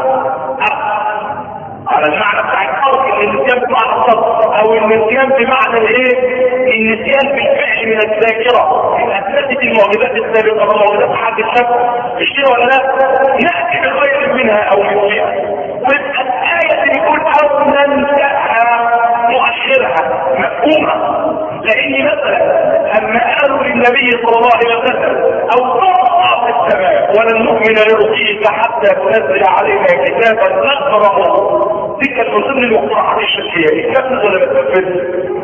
على المعنى بتاع الفرق، النسيان بمعنى الصدق او النسيان بمعنى الايه؟ النسيان بالفعل من الذاكره. من اثبتت المعجزات السابقه والمعجزات حد الشك الشيء ولا لا؟ ناتي بغير منها او مثلها. ويبقى الايه اللي بتقول او ننساها مؤشرها مفهومه، لان مثلا اما قالوا للنبي صلى الله عليه وسلم او ترقى في السماء ولن نؤمن لرقيك حتى تنزل علينا كتابا نقرأه، دي كانت من ضمن المقترحات الشركيه. اتنفذ ولا ما تنفذش؟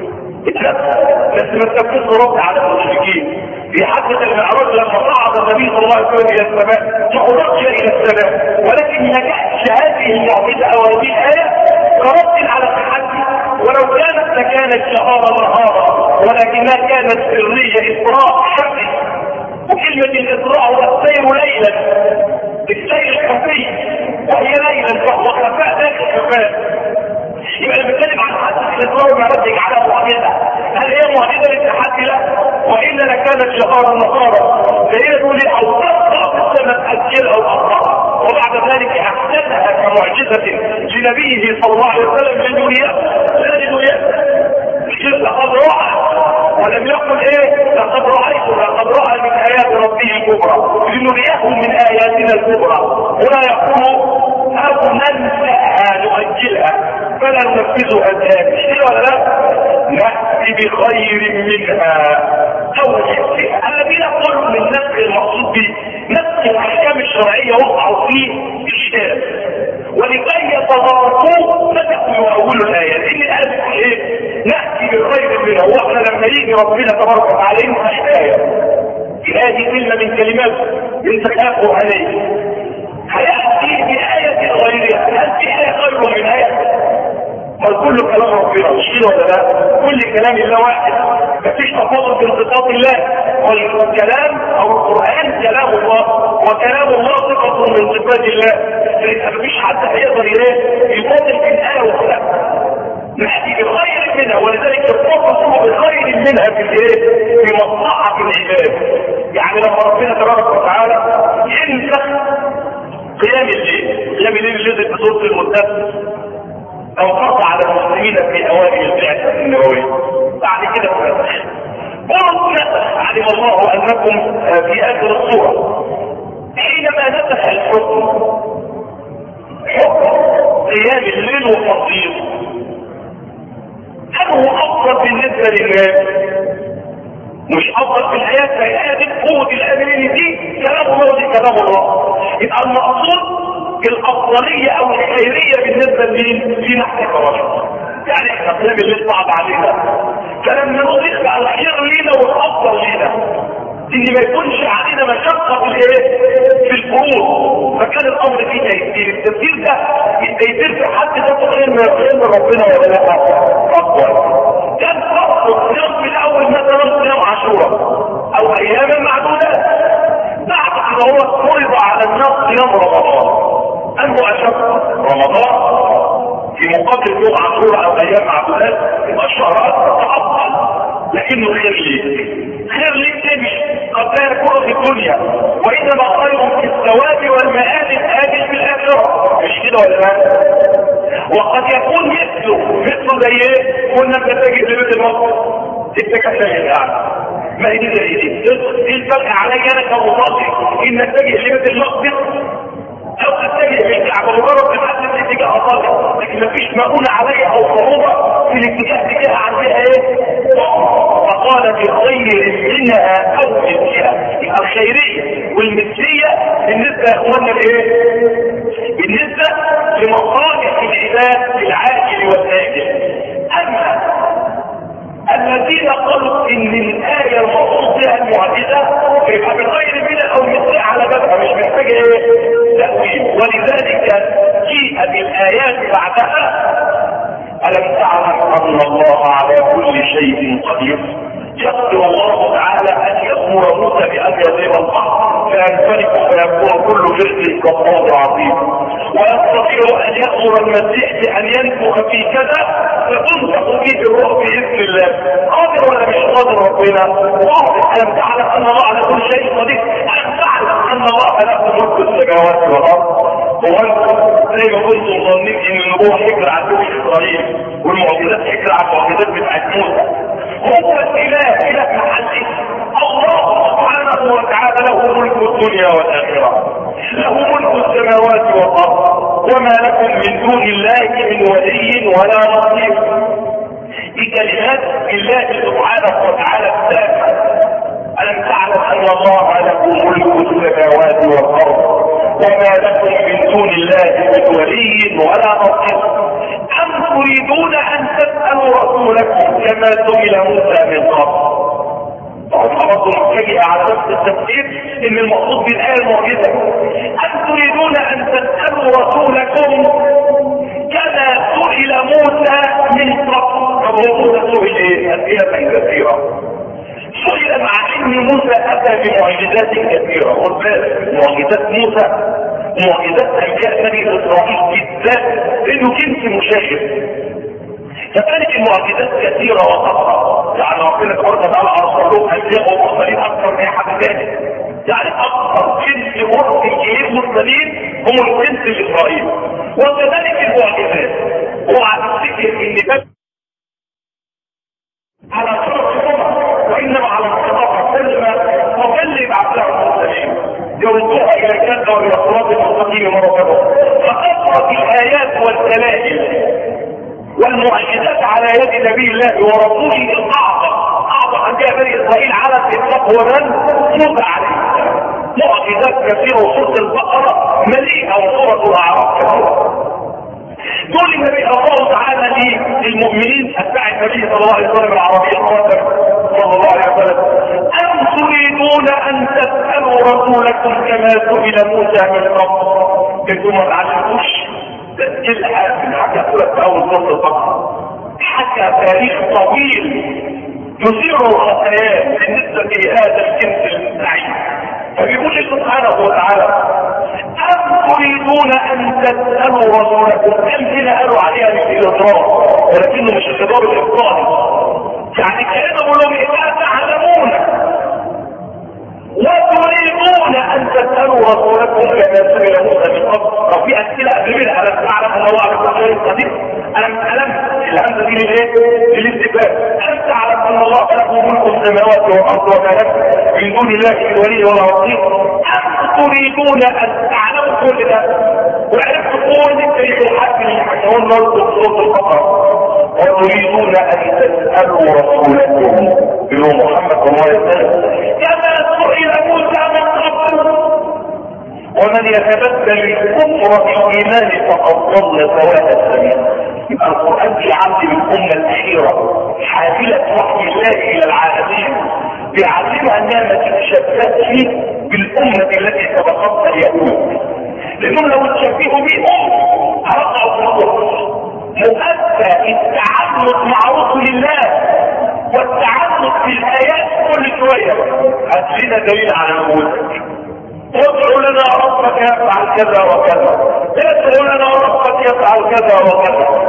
اتنفذ، بس ما تنفذش رد على المشركين. في حادثه المعراج لما صعد النبي صلى الله عليه وسلم الى السماء فأرجع الى السماء، ولكن ما جاءتش هذه المعجزه او هذه الايه كرد على التحدي، ولو كانت لكانت شهارا نهارا ولكنها كانت سريه اسراء حقي. وكلمه الاسراء هو السير ليلا، السير الخفي وهي ليلا فهو خفاء داخل خفاء. يبقى اللي بيتكلم عن حادثه الاسراء والمعراج يجعلها معجزه. هل هي معجزه للتحدي؟ لا، والا لكانت شهارا نهارا. فهي تقول او تقطع في السماء تاجلها واخرها، وبعد ذلك احسنها كمعجزه لنبيه صلى الله عليه وسلم لدنياه لا لدنياه. لقد راى ولم يقل ايه لقد رايت لقد راى من ايات ربه الكبرى لنريه من اياتنا الكبرى. هنا يقول او ننساها نؤجلها فلا ننفذها تاني ولا لا؟ ناتي بخير منها او نفسها. الذين يقولوا من نفس المقصود به نفس الاحكام الشرعيه وقعوا فيه اشكال، ولكي يتضاربوا بدأوا يؤولوا الآية. لأن الآية ايه؟ نأتي بخير منها. واحنا لما يجي ربنا تبارك وتعالى ينفع الآية، الآية دي كلمة من كلمات من تكافؤ عليه، هيأتي بآية غيرها. هل في آية غير من آية؟ كل كلام ربنا مش كده ولا لا؟ كل كلام الله واحد، مفيش تفاضل في صفات الله. والكلام او القرآن كلام الله، وكلام الله صفة من صفات الله. مفيش حد هيقدر يفاضل بين آية وكلام. نحكي بخير منها، ولذلك يتصفوا بخير منها في الايه؟ في مصلحة العباد. يعني لما ربنا تبارك وتعالى ينسخ قيام الليل، قيام الليل اللي في سورة المدثر او فرض على المسلمين في اوائل البعثة النبوية، بعد كده فتح قلت نسخ علم الله انكم في اخر الصورة حينما نسخ الحكم حكم قيام الليل وفضيله، هل هو افضل بالنسبة للناس؟ مش افضل في الحياة. فالآية دي قوة الامرين دي كلام الله ودي كلام الله. يبقى المقصود الافضلية او الخيرية بالنسبة لنا احنا كبشر. يعني احنا قيام الليل صعب علينا، فلما نضيف بقى الخير لينا والافضل لينا ان ما يكونش علينا مشقة في الايه؟ في الفروض. فكان الامر فيه تيسير. التيسير ده التيسير في حد ذاته خير من خير من ربنا ولا لا؟ افضل. كان فرض اليوم الاول مثلا صيام عاشوراء او اياما معدودات، بعد كده هو فرض على الناس صيام رمضان. انه اشق رمضان في مقابل يوم عاشوراء او ايام معدودات يبقى الشهر اكثر افضل، لكنه خير ليك، خير ليك تمشي قد لا يكون في الدنيا، وانما خير في الثواب والمآل الآجل في الاخره، مش كده ولا لا؟ وقد يكون مثله مثله زي ايه؟ قلنا انت تجد لبيت المقدس انت كسائل يعني، ما هي دي زي دي دي الفرق علي انا كمصلي انك تجد لبيت المقدس او تتجه للكعبه مجرد ما حد اتجاه اصلي، لكن مفيش مؤونه علي او صعوبه في الاتجاه اتجاه عندها ايه؟ فقال بخير منها او مثلها، يبقى الخيريه والمثليه بالنسبه يا اخوانا لايه؟ بالنسبه لمصالح العباد العاجل والاجل. اما الذين قالوا ان الايه المقصود بها المعجزه يبقى بغير منها او مثلها على بابها مش محتاجه ايه؟ تأويل، ولذلك جيء بالايات بعدها. ألم تعلم أن الله على كل شيء قدير؟ يقدر الله تعالى أن يأمر موسى بأن يضرب البحر فينفلق فيكون كل فرق كالطود عظيم، ويستطيع أن يأمر المسيح بأن ينفخ في كذا فتنفخ فيه الروح بإذن الله. قادر ولا مش قادر ربنا؟ واضح. ألم تعلم أن الله على كل شيء قدير؟ ألم تعلم أن الله له ملك السماوات والأرض؟ وانتم زي ما كنتم ظنين ان النبوة حجر عن بني اسرائيل والمعجزات حجر عن المعجزات بتاعت موسى. هو الاله اله محله، الله سبحانه وتعالى له ملك الدنيا والاخره، له ملك السماوات والارض، وما لكم من دون الله من ولي ولا نصير. بكلمات الله سبحانه وتعالى الثابته. ألم تعلم أن الله له ملك السماوات والأرض وما لكم من دون الله من ولي ولا نصير. أم تريدون أن تسألوا رسولكم كما سئل موسى من قبل؟ برضه محتاج على نفس التفسير ان المقصود بالآية المعجزة. أم تريدون أن تسألوا رسولكم كما سئل موسى من قبل؟ طب موسى سئل ايه؟ أسئلة كثيرة. سئل مع ان موسى اتى بمعجزات كثيره، خد بالك معجزات موسى معجزات انبياء بني اسرائيل بالذات لانه جنس مشاهد، كذلك المعجزات كثيره وكثره. يعني ربنا سبحانه وتعالى ارسل لهم انبياء ومرسلين اكثر من اي حد ثاني، يعني اكثر جنس مرسل اليه مرسلين هم الجنس الاسرائيلي. وكذلك المعجزات، اوعى تفتكر ان ده على صوره وإنما على الصراط كلمة تقلب عبدها المرسلين يردوها إلى الجنة وإلى الصراط المستقيم مرتبة. فكثرت الآيات والدلائل والمعجزات على يد نبي الله ورسوله الأعظم أعظم أنبياء بني إسرائيل على الإطلاق هو من؟ موسى عليه السلام. معجزات كثيرة وسورة البقرة مليئة وسورة الأعراف كثيرة. دول النبي الله تعالى للمؤمنين اتباع النبي صلى الله عليه وسلم العربية الخاتم صلى الله عليه وسلم. أم تريدون أن تسألوا رسولكم كما سئل موسى من قبل؟ انتم ما تعلموش تسجيلها في الحكاية في أول سورة البقرة، حكى تاريخ طويل يثير الخطايا بالنسبة لهذا الجنس السعيد. فبيقول سبحانه وتعالى أم تريدون أن تسألوا رسولكم؟ كم هنا قالوا عليها بالإضرار ولكنه مش الإضرار الإفضالي، يعني كأنهم لهم لا تعلمون وتريدون أن تسألوا رسولكم كما سئل موسى من قبل. أو في أسئلة قبل منها ألم تعلم أن الله على كل شيء قدير؟ ألم ألم الهمزة دي للإيه؟ للاستفهام. ألم تعلم أن الله له ملك السماوات والأرض وما لكم من دون الله من ولي ولا نصير؟ أم تريدون أن تعلموا كل ده وعرفتوا كل التاريخ الحق اللي حكاه لنا في سورة البقرة؟ وتريدون أن تسألوا رسولكم اللي هو محمد صلى الله عليه وسلم كما سئل موسى من قبل؟ ومن يتبدل الكفر بالإيمان فقد ضل سواء السبيل. يبقى القرآن بيعلم الأمة الأخيرة حافلة وحي الله إلى العالمين، بيعلمها أنها ما تتشبهش بالأمة التي سبقتها اليهود، لأنهم لو تشبهوا بهم هرقعوا في الكفر. مؤدى التعلق مع رسل الله والتعلق بالآيات كل شوية هات لنا دليل على نبوتك، ادعو لنا ربك يفعل كذا وكذا، ادعو لنا ربك يفعل كذا وكذا.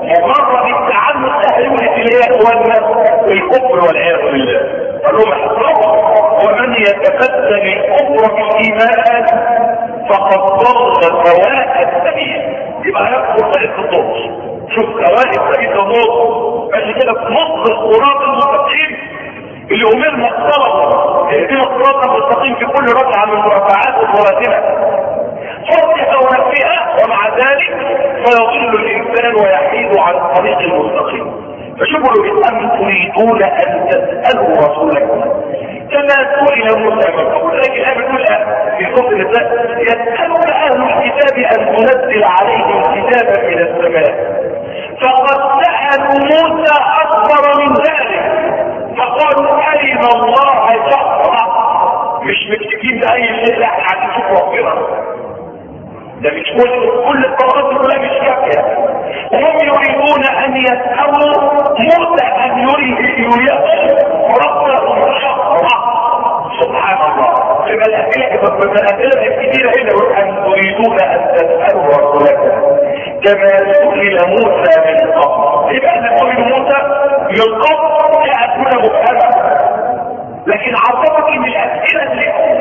مجرد التعلق اهل الاتلاء والكفر والعياذ بالله. قالوا محصروا ومن يتبدل الكفر بالايمان فقد ضل سواء السبيل. يبقى يكفر طريق الضوء. شوف سواء السبيل الضوء ماشي كده في نص الصراط المستقيم اللي امرنا الصلاه اهدنا الصراط المستقيم في كل ركعه من مربعات صلاتنا فرضها ونفسها، ومع ذلك فيضل الانسان ويحيد عن الطريق المستقيم. فشوفوا الاسلام تريدون ان تسالوا رسولكم كما سئل موسى من قبل. لكن الآية بتقول في سورة النساء يسألون أهل الكتاب أن تنزل عليهم كتابا من السماء فقد سألوا موسى أكبر من ذلك فقالوا أرنا الله جهرا. مش مكتبين ده أي شيء، لا احنا عايزين نشوف ربنا. ده مش كل كل الطلبات كلها مش كافية. وهم يريدون أن يسألوا موسى أن يريه ربهم جهرا. سبحان الله. يبقى الأسئلة الكثيرة هنا أن تريدون أن تسألوا رسولكم كما سئل موسى من قبل. يبقى أن سئل موسى من قبل جاءت هنا مفهمة، لكن عرفت ان الأسئلة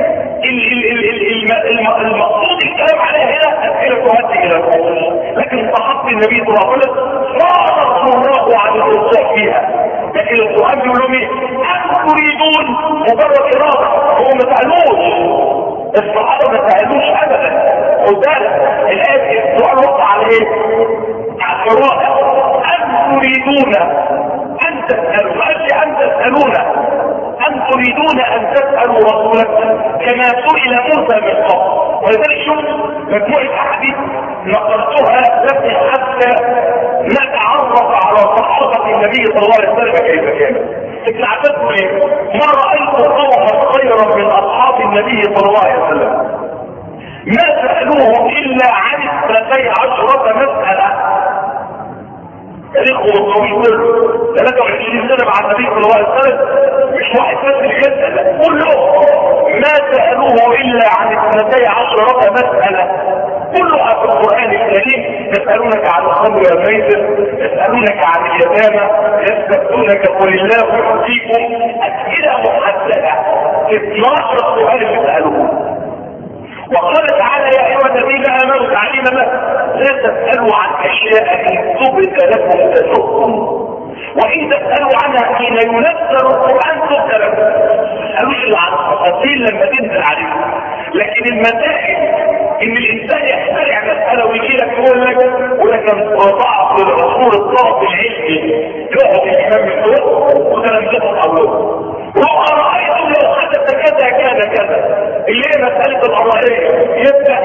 المقصود الكلام عليها هنا أسئلة تؤدي إلى الوصول، لكن صحابة النبي صلى الله عليه وسلم صارت الله عن الوصول فيها. لكن القرآن بيقول لهم ايه؟ أن تريدون مجرد إرادة. هو ما سألوش، الصحابة ما سألوش أبدا. وذلك الآية السؤال وقع على ايه؟ على الإرادة. أن تريدون أن تسألوا، ما قالش أن تسألون، أن تريدون أن تسألوا رسولكم كما سئل موسى من قبل. ولذلك شوف مجموعة أحاديث نقلتها لكن حتى نتعرف على صحابة النبي صلى الله عليه وسلم كيف كان. ابن عباس ايه؟ ما رأيت قوما خيرا من أصحاب النبي صلى الله عليه وسلم ما سألوه إلا عن اثنتي عشرة مسألة. تاريخه الطويل كله ثلاثة وعشرين سنة مع النبي صلى الله عليه وسلم، مش واحد بس اللي يسأل، كله ما سألوه إلا عن اثنتي عشرة مسألة كلها في القرآن الكريم. يسألونك عن الخمر والميسر، يسألونك عن اليتامى، يستفتونك قل الله يحييكم. أسئلة محددة اثناشر سؤال يسألوه. وقال تعالى يا ايها الذين امنوا تعليما له لا تسالوا عن اشياء ان تبد لكم تسؤكم وان تسالوا عنها حين ينزل القران تبد لكم. ما تسالوش عن التفاصيل لما تنزل عليكم، لكن المسائل ان الانسان يخترع مساله ويجي لك يقول لك ولك ضعف للعصور الطرف العلمي يقعد الامام الفوق وده لم يكن اوله وأرأيتم لو حدث كذا كان كذا. اللي هي مسألة الأرائية يبدأ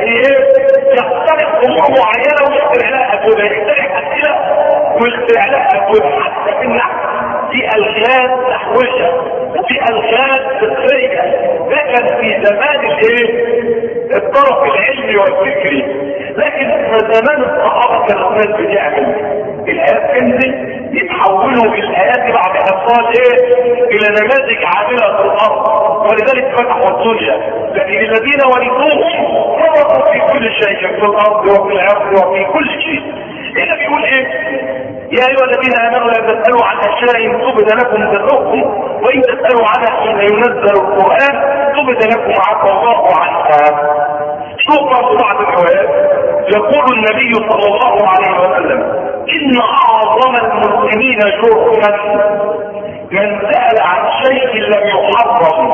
يخترق أمور معينة ويخترع لها أبواب، يخترع أسئلة ويخترع لها أبواب. حتى في النحو في ألغاز تحويشة وفي ألغاز فكرية. ده كان في زمان الايه؟ الطرف العلمي والفكري. لكن في زمان الصحابة كان الناس بتعمل الآيات تنزل يتحولوا الآيات بعد أفصال ايه؟ إلى نماذج عاملة في الأرض، ولذلك فتحوا الدنيا. لكن الذين ورثوهم فرطوا في كل شيء في الأرض وفي العرض وفي كل شيء. هنا بيقول ايه؟ يا أيها الذين آمنوا لا تسألوا عن أشياء تبد لكم تسؤكم وإن تسألوا عنها حين ينزل القرآن تبد لكم عفى الله عنها. شوفوا بعض الروايات يقول النبي صلى الله عليه وسلم إن أعظم المسلمين جرما من سأل عن شيء لم يحرم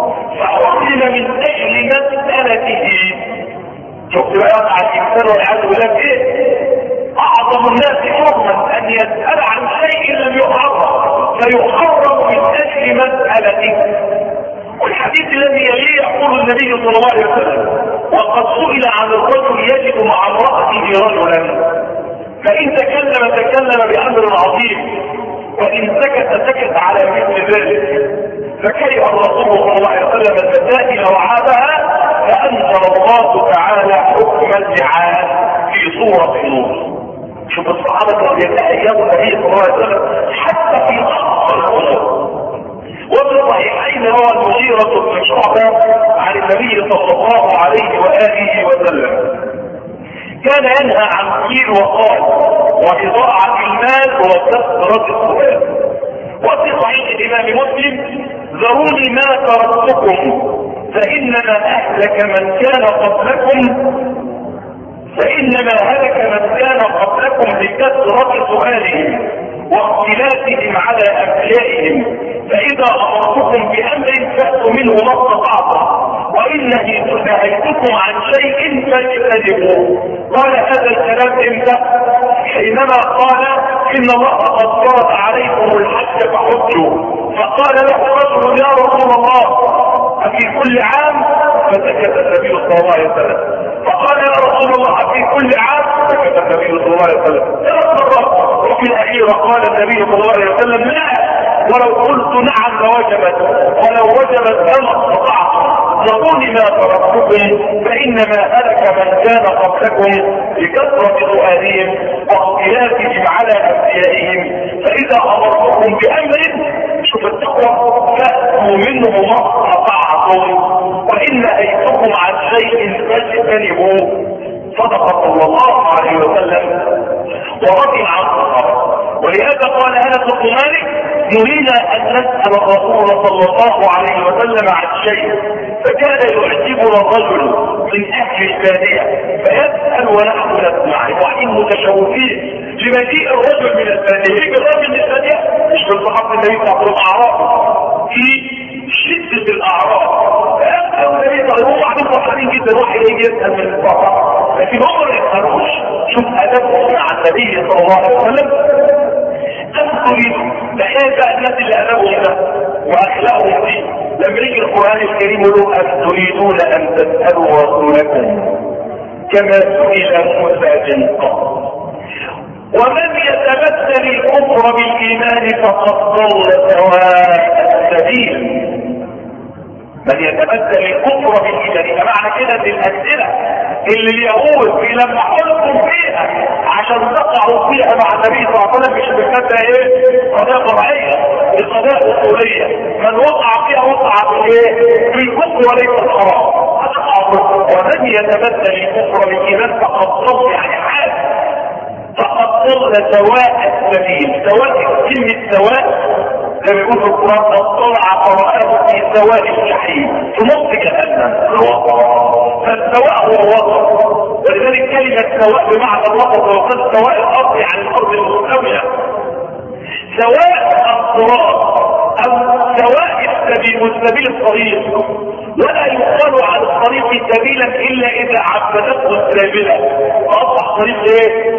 فحرم من أجل مسألته. شوفوا بقى على الإنسان والعياذ بالله إيه؟ أعظم الناس جرما أن يسأل عن شيء لم يحرم فيحرم من أجل مسألته. والحديث الذي يليه يقول النبي صلى الله عليه وسلم وقد سئل عن الرجل يجد مع امرأته رجلا فإن تكلم تكلم بأمر عظيم وإن سكت سكت على مثل ذلك. فكره الرسول صلى الله عليه وسلم المسائل وعادها فأنزل الله تعالى حكم اللعان في سورة النور. شوف الصحابة الذين يتأيدوا النبي صلى الله عليه وسلم حتى في أقصى الأمور. وفي الصحيحين هو المغيرة بن شعبة عن النبي صلى الله عليه وآله وسلم كان ينهى عن قيل وقال وإضاعة المال وكثرة السؤال. وفي صحيح الإمام مسلم ذروني ما تركتكم فإنما أهلك من كان قبلكم فإنما هلك من كان قبلكم لكثرة سؤالهم واختلافهم على أنبيائهم، فإذا أمرتكم بأمر فأتوا منه ما استطعتم وإن نهيتكم عن شيء فاجتنبوه. قال هذا الكلام امتى؟ حينما قال إن الله قد فرض عليكم الحج فحجوا، فقال له رجل يا رسول الله أفي كل عام؟ فسكت النبي صلى الله عليه وسلم. فقال يا رسول الله أفي كل عام؟ سكت النبي صلى الله عليه وسلم ثلاث مرات. وفي الأخيرة قال النبي صلى الله عليه وسلم لا، ولو قلت نعم لوجبت، ولو وجبت لما استطعت. ذروني ما تركتكم فإنما هلك من كان قبلكم لكثرة سؤالهم واختلافهم على أنبيائهم، فإذا أمرتكم بأمر شوف التقوى فأتوا منه ما استطعتم وإن نهيتكم عن شيء فاجتنبوه. صدق صلى الله عليه وسلم ورضي عن الصحابة. ولهذا قال انس بن مالك نرينا ان نسال الرسول صلى الله عليه وسلم عن شيء فكان يعجبنا الرجل من اهل الباديه فيسال ونحن نسمع، وحين متشوفين لمجيء الرجل من الباديه. يجي الرجل من الباديه مش من صحابه النبي صلى الله عليه وسلم اعراب في شده الاعراب، فيسال النبي صلى الله عليه وسلم وبعدين فرحانين جدا واحد يجي يسال من الصحابه، لكن هم ما يسالوش. شوف ادبهم مع النبي صلى الله عليه وسلم. تذكر بحيث بقى الناس اللي ادبهم ده واخلاقهم دي لما يجي القران الكريم يقول أم تريدون ان تسالوا رسولكم كما سئل موسى من قبل ومن يتمثل الكفر بالايمان فقد ضل سواء السبيل. من يتمثل الكفر بالايمان فمعنى كده ان الاسئله اللي اليهود بيلمحوا لكم فيها عشان تقعوا فيها مع النبي صلى الله عليه وسلم مش بكده ايه قضايا طبيعيه، دي قضايا اصوليه. من وقع فيها وقع في ايه؟ في الكفر وليس الحرام. ومن يتمثل الكفر بالايمان فقد ضل يعني حال فقد ضل سواء السبيل. سواء كلمه سواء زي ما يقول في القرآن اطلع فرآه في سواء الجحيم في نص جهنم فالسواء هو الوسط، ولذلك كلمة سواء بمعنى الوسط وقد سواء الأرض عن الأرض المستوية. سواء الصراط أو سواء السبيل والسبيل الطريق، ولا يقال عن الطريق سبيلا إلا إذا عبدته السابلة. أصبح طريق إيه؟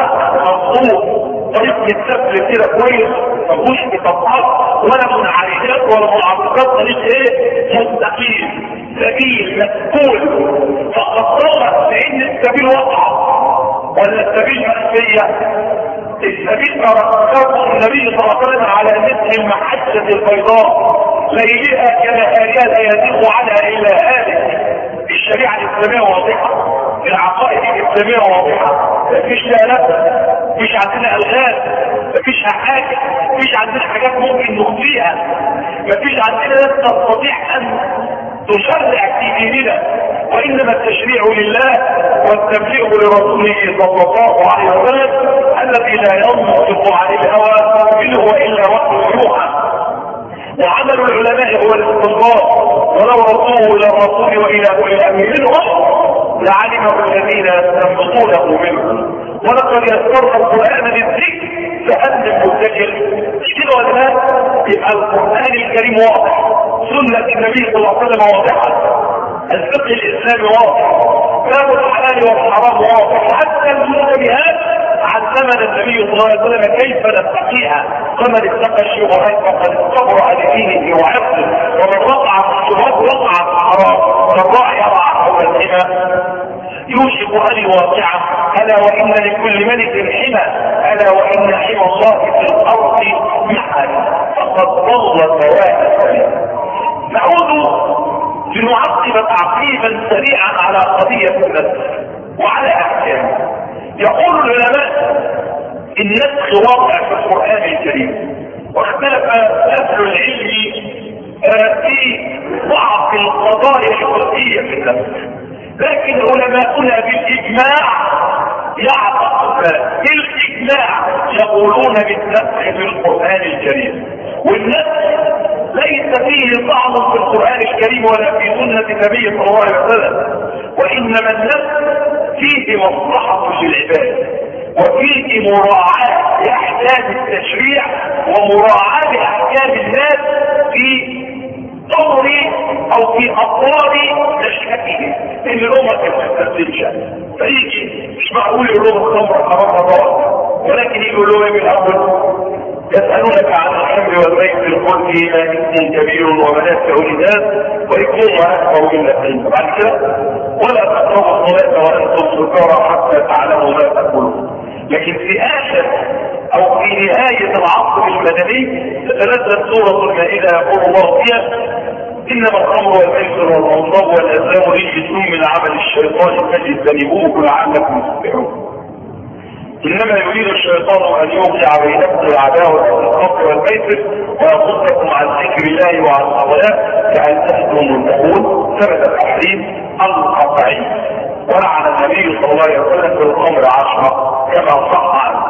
ممثل طريق متسفل كده كويس مفهوش مطبقات ولا منعرجات ولا معرضات، طريق ايه؟ مستقيم سبيل مسؤول. فقد ضلت لان السبيل وقع ولا السبيل مخفيه. السبيل تركه النبي صلى الله عليه وسلم على مثل المحجه البيضاء ليلها كنهارها لا يزيغ عنها الا هالك. الشريعه الاسلاميه واضحه، العقائد الاسلاميه واضحه، مفيش لا نفس، مفيش عندنا الغاز، مفيش حاجه، مفيش عندنا حاجات ممكن نخفيها، مفيش عندنا ناس تستطيع ان تشرع في ديننا، وانما التشريع لله والتبليغ لرسوله صلى الله عليه وسلم الذي لا ينطق عن الهوى ان هو الا وحي يوحى. وعمل العلماء هو الاستنباط، ولو رسوله الى الرسول والى اولي الامر منهم لعلمه الذين يستنبطونه منهم. ولقد يسرنا القران للذكر فأنت المذكر كده ولا لا؟ يبقى القران الكريم واضح، سنه النبي صلى الله عليه وسلم واضحه، الفقه الاسلامي واضح، باب الحلال والحرام واضح، حتى المشتبهات علمنا النبي صلى الله عليه وسلم كيف نتقيها. فمن اتقى الشبهات فقد استبرأ لدينه وعرضه، ومن وقع في الشبهات وقع في الحرام فالراعي يرعى حول الحمى. يوشك ان الواقعه الا وان لكل ملك حمى الا وان حمى الله في الارض معا فقد ضل سواء السبيل. نعود لنعقب تعقيبا سريعا على قضيه النسخ وعلى احكامه. يقول العلماء النسخ واقع في القرآن الكريم، واختلف أهل العلم في ضعف القضايا الفقهية في النسخ، لكن علماؤنا بالإجماع يعتقد بالاجماع يقولون بالنسخ في القرآن الكريم، والنسخ ليس فيه طعن في القرآن الكريم ولا في سنة النبي صلى الله عليه وسلم، وإنما النسخ فيه مصلحة للعباد وفيه مراعاة لأحكام التشريع ومراعاة لأحكام الناس في طور او في اطوار نشأته، ان الامة ما تستسلمش. فيجي مش معقول يقولوا الخمر حرام رمضان، ولكن يقولوا ايه من الاول؟ يسألونك عن الخمر والميسر قل فيهما اثم كبير ومنافع للناس واثمهما اكبر من نفعهما. بعد كده ولا تقربوا الصلاة وانتم سكارى حتى تعلموا ما تقولون. لكن في اخر او في نهاية العصر المدني تتنزل سورة المائدة يقول الله فيها انما الخمر والميسر والانصاب والازلام رجس من عمل الشيطان فاجتنبوه لعلكم تفلحون. انما يريد الشيطان ان يوقع بينكم العداوة والخمر والميسر ويصدكم عن ذكر الله وعن الصلاة كأنكم منتهون. ثبت التحريم القطعي، ولعن النبي صلى الله عليه وسلم في الخمر عشرة كما صح عنه.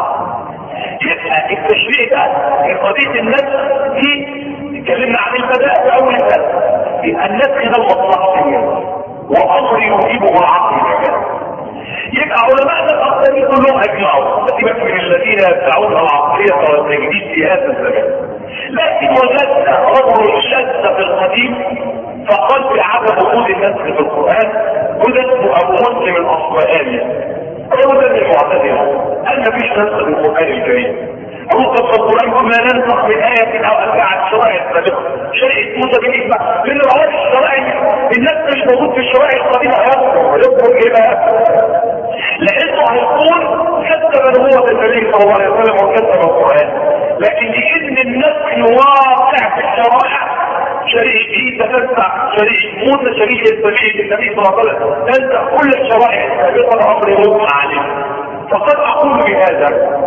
يبقى التشريع ده في قضية النسخ دي اتكلمنا عن البداء في اول النسخ. النسخ ده مصلحة وامر يجيبه العقل. يبقى علماء العقلية كلهم اجمعوا، سيبك من الذين يدعون العقلية والتجديد في هذا الزمان. لكن وجدنا رجل شاذ في القديم فقال بعدم وجود النسخ في القرآن، وده اسمه ابو مسلم الاصفهاني. هو ده المعتدل قال مفيش نسخ في القرآن الكريم. اوصف القرآن كما ننسخ من آية او ارجع الشرائع السابقة. شريعة موسى بالنسبة لان رواد الشرائع الناس مش موجود في الشرائع القديمة هيذكر يذكر ايه بقى؟ لانه هيكون كتب نبوة النبي صلى الله عليه وسلم وكتب القرآن، لكن لان النسخ واقع في الشرائع شريعة عيسى تنسخ شريعة موسى شريعة شريعة النبي صلى الله عليه وسلم تنسخ كل الشرائع السابقة الامر يرد عليه. فقد اقول بهذا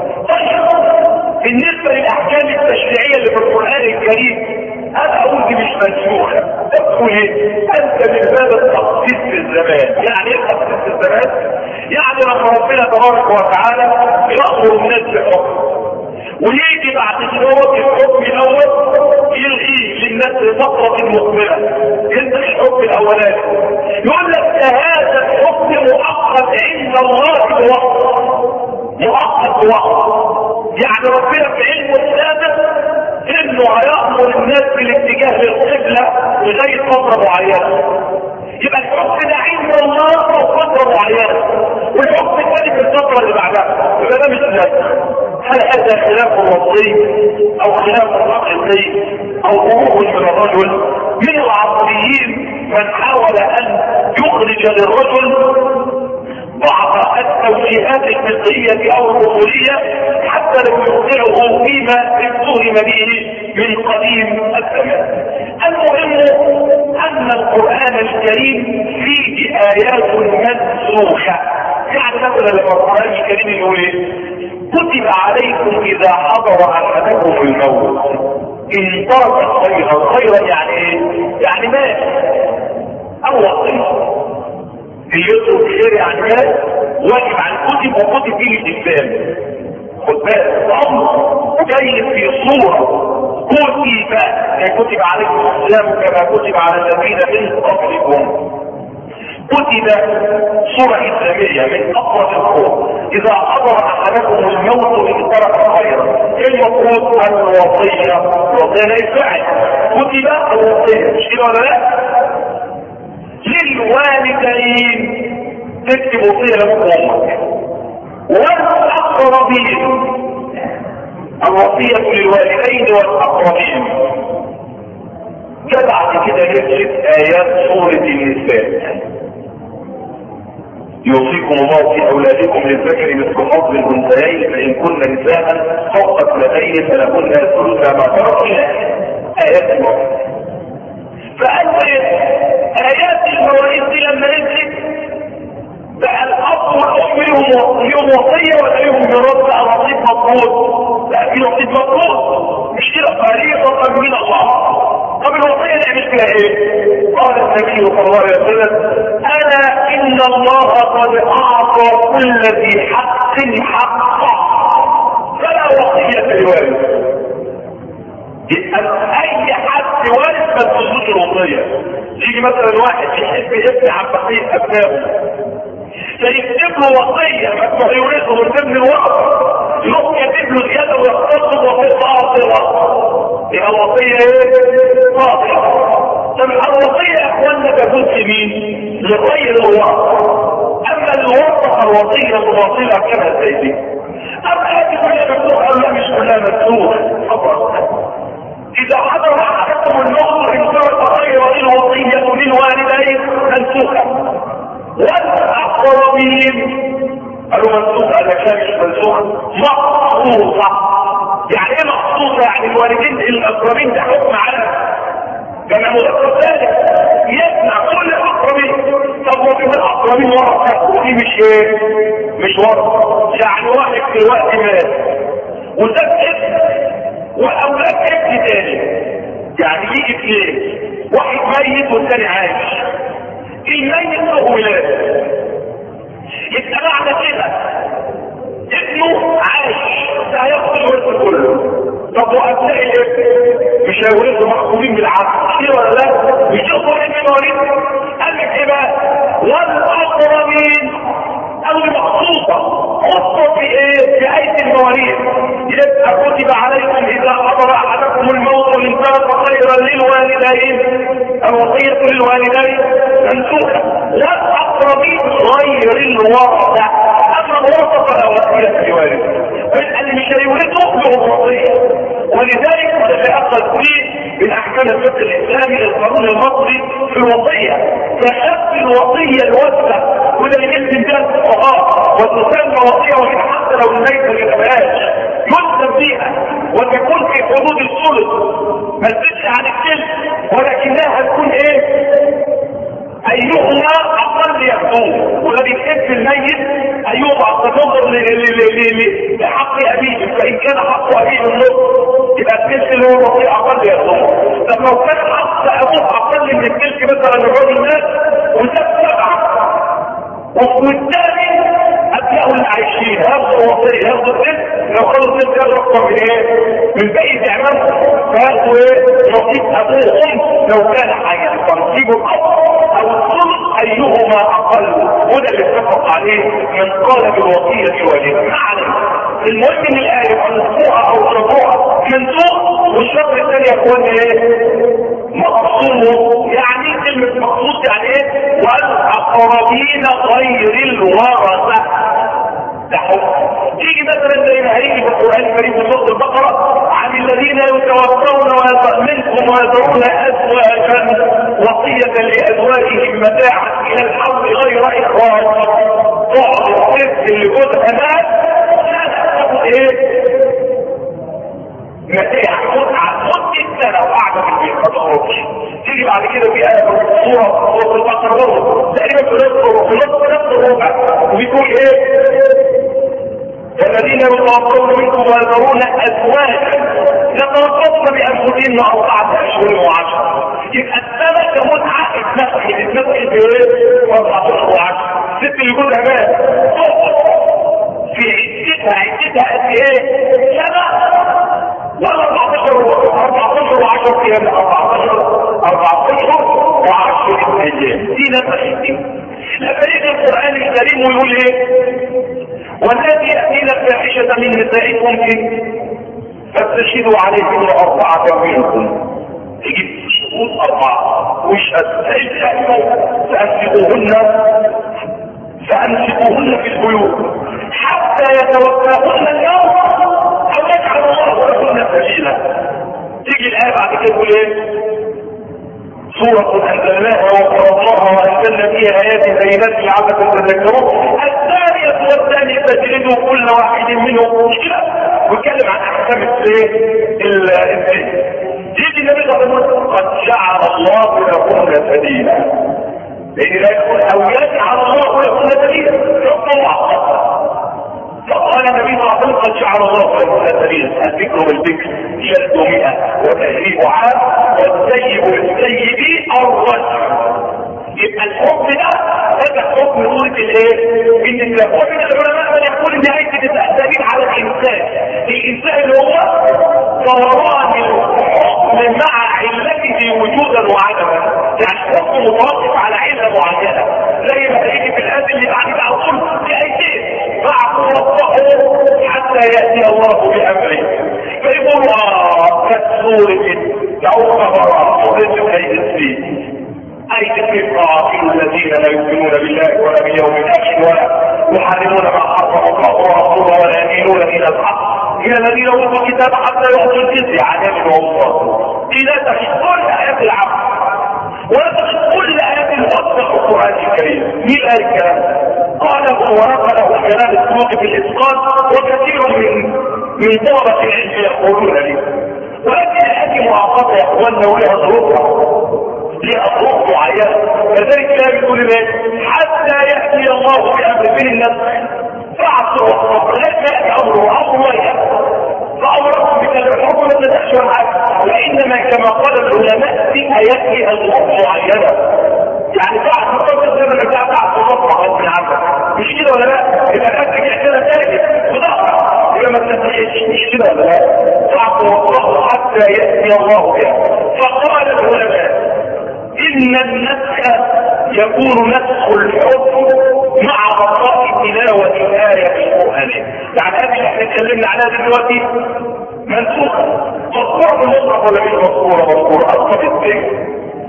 طيب بالنسبة للاحكام التشريعية اللي في القرآن الكريم انا اقول دي مش منسوخة. تقول ايه؟ انت من باب التخصيص في الزمان. يعني ايه التخصيص في الزمان؟ يعني لما ربنا تبارك وتعالى يأمر الناس بحكم ويجي بعد شروط الحكم الاول يلغي للناس فترة مقبلة ينتهي الحكم الاولاني يقول لك هذا الحكم مؤقت عند الله بوقت مؤقت بوقت. يعني ربنا في علمه السابق انه هيأمر الناس بالاتجاه للقبلة لغاية فترة معينة. يبقى الحكم ده عند الله فترة معينة والحكم الثاني في الفترة اللي بعدها. يبقى ده مش لازم. هل هذا خلاف وصي او خلاف حقيقي او هروب من الرجل؟ من العصريين من حاول ان يخرج للرجل بعض التوجيهات الفقهية او الاصولية حتى لو يوقعه فيما اتهم به من قديم الزمان. المهم ان القرآن الكريم فيه ايات منسوخة. يعني مثلا لما القرآن الكريم يقول ايه؟ كتب عليكم اذا حضر احدكم الموت ان ترك خيرا. خيرا يعني ايه؟ يعني مات او وصيه. اليسر خير يعني مات واجب عن كتب وكتب فيه الاسلام. خد بالك امر جاي في صوره كتب يعني كتب عليكم الاسلام كما كتب على الذين من قبلكم. كتب صورة إسلامية من أفضل القرى إذا حضر أحدكم الموت إن ترك خيرا. المفروض أن الوصية الوصية لا يفعل كتب الوصية مش كده ولا لا؟ للوالدين تكتب وصية لأمك والأقربين. الوصية للوالدين والأقربين. بعد كده نجد آيات سورة النساء. يوصيكم الله في اولادكم للذكر مثل حظ الانثيين فان كن نساء فوق اثنتين فلهن ثلث ما ترك. ايات المواريث. فاول ايات المواريث دي لما نزلت بقى الاب والام لهم لهم وصيه ولا لهم ميراث على نصيب مفروض؟ لا في نصيب مفروض مش كده فريضه من الله. طب الوصيه نعمل فيها ايه؟ قال النبي صلى الله عليه وسلم انا ان ان الله قد اعطى كل ذي حق حقه فلا وصية لوارث. اي حد وارث ما تخصوش الوصية. يجي مثلا واحد يحب يبني عن بقية ابنائه فيكتب له وصية ما يورثه من ضمن الوقت، يروح يكتب له زيادة ويختصر وصية باطلة. يبقى الوصية ايه؟ باطلة. طب الوصية يا اخوانا تكون في مين؟ لغير الوقت. اما الوقت الوصية الباطلة كما سيدي. اما هذه كلها مفتوحة ولا مش كلها مفتوحة؟ اذا حضر احدكم الموت ان كانت غير الوصية للوالدين منسوخة والاقربين قالوا منسوخة. انا كان مش منسوخة مخصوصة. يعني ايه مخصوصة؟ يعني الوالدين الاقربين ده حكم على كما مرتب ذلك يسمع كل الاقربين. طب وفي الاقربين ورثة ودي مش ايه؟ مش ورثة. يعني واحد في الوقت مات وساب ابن واولاد ابن تاني، يعني يجي اثنين، واحد ميت والثاني عايش. الميت له ولاد، يبقى معنى كده ابنه عايش هياخد الورث كله. طب وابناء الابن مش هيورثوا محكومين بالعقل كده ولا لا؟ مش يقدروا ان يورثوا. قال لك ايه بقى؟ والاقربين قالوا مخصوصه خصوصا في ايه؟ في ايه المواريث. يبقى كتب عليكم اذا حضر احدكم الموت ان ترك خيرا للوالدين الوصيه للوالدين منسوخه والاقربين غير الورثه. اما الورثه فلا وصيه لوالده. اللي مش هيورثوا له وصيه. ولذلك ده اخذ فيه من احكام الفقه الاسلامي القانون المصري في الوصيه. فشف الوصيه الوثقه وده اللي يلزم بها الفقهاء وتسمى وصيه ومن حتى لو الميت ما يتبعهاش يلزم بيها وتكون في حدود الثلث ما تزيدش عن الثلث، ولكنها تكون ايه؟ ايهما اقل يخدوم. وده بيتحب الميت ايهما اقل تنظر لحق ابيه، فان كان حق ابيه النصف يبقى الثلث اللي هو الوصيه اقل يخدوم. طب لو كان حق ابوه اقل من الثلث مثلا الراجل مات وساب سبعه والثاني ابنائه اللي عايشين هياخدوا الوصيه هياخدوا الثلث. لو خدوا الثلث ياخدوا اكثر من ايه؟ من باقي اعمالهم فياخدوا ايه؟ نصيب ابوهم لو كان حيا. فنصيب الاب او الثلث ايهما اقل وده اللي اتفق عليه من قال بالوصيه والده. ما عليه. المهم ان الايه منسوخه او شرعوها منسوخ. والشرط الثاني يا اخواني ايه؟ مقصود. يعني كلمه مقصود يعني ايه؟ والاقربين غير الورثه. ده حكم. تيجي مثلا زي ما هيجي في القران الكريم في سوره البقره عن الذين يتوفون منكم ويذرون ازواجا وصيه لازواجهم متاعا الى الحول غير اخراج. تقعد الست اللي جوزها مات تاخد ايه؟ متاع متعه مده سنه وقاعده في البيت ما تخرجش. تيجي بعد كده في ايه؟ صوره صوره البقره برضه تقريبا في نص في نص نص الربع وبيقول ايه؟ والذين يتوفون منكم ويذرون ازواجا يتوفون بانفسهن اربعه اشهر وعشره. يبقى السنه كمتعه اتنفخت اتنفخت بايه؟ اربعه اشهر وعشره. الست اللي جوزها مات في عدتها عدتها قد ايه؟ سنه ولا اربعتاشر اربعتاشر وعشر ايام اربعتاشر اربعتاشر وعشر ايام. دي نفخت. لما يجي القران الكريم ويقول ايه؟ والذي يأتين الفاحشة من نسائكم فاستشهدوا عليهن أربعة منكم. تجيب شهود أربعة واشهد فأمسكوهن فأمسكوهن في البيوت حتى يتوفاهن اليوم أو يجعل الله لهن سبيلا. تيجي الآية بعد كده تقول إيه؟ سورة أنزلناها وفرضناها وأنزلنا فيها آيات بينات لعلكم تذكرون. الثانية والثانية تجلدوا كل واحد منهم مشكلة ويتكلم عن أحكام الزين. يجي النبي صلى الله عليه وسلم قد جعل الله لهن سبيلا. لأن لا يقول أو يجعل الله لهن سبيلا حكم معقد. فقال النبي صلى الله عليه وسلم قد جعل الله لهن سبيلا. الذكر والذكر جلد مئة وتهريب عام والسيب والسيب الرجل. يبقى الحكم ده هذا حكم حكم سورة الايه؟ النساء. ومن العلماء من يقول ان هي تستأذن على الانسان، الانسان اللي هو دوران الحكم مع علته وجودا وعدما، يعني حكم متوقف على علة معينة، زي ما هيجي في الآية اللي بعد على طول في آيتين فاعفوا واصفحوا حتى يأتي الله بأمره. فيقولوا اه كسورة تعوق براء سورة كي فيه أي تفرقا الذين لا يؤمنون بالله ولا باليوم الآخر ولا يحرمون ما حرم الله ورسوله ولا يميلون إلى الحق إلى الذين أوتوا الكتاب حتى يعطوا الجزية عن يد وهم إذا تخص كل آيات العبد ولا تخص كل آيات الوصف القرآن الكريم. مين قال الكلام؟ قاله ونقله خلال السلوك في الإسقاط وكثير من من طلبة العلم يقولون لي، ولكن هذه معاقبة يا إخواننا ولها ظروفها، لها ظروف معينة. كذلك لا يقول ايه؟ حتى يأتي الله بأمر من الناس فعصوا والصبر لا يأتي أمره أمر الله فأمركم بالحكم ما تدخلوا معك، وإنما كما قال العلماء في آيات الظروف معينة. يعني بعد الصبر الزمن بتاع بعد الصبر غصب عنك مش كده ولا لا؟ يبقى الأكل كده تاني وضغط يبقى ما تنتهيش مش كده ولا لا؟ فعصوا والصبر حتى يأتي الله بها. فقال العلماء إن النسخ يكون نسخ الحكم مع بقاء تلاوة الآية القرآنية. يعني هذه اللي احنا اتكلمنا عليها دلوقتي منسوخة مذكورة بالمصحف ولا مش مذكورة؟ مذكورة أصلا ازاي؟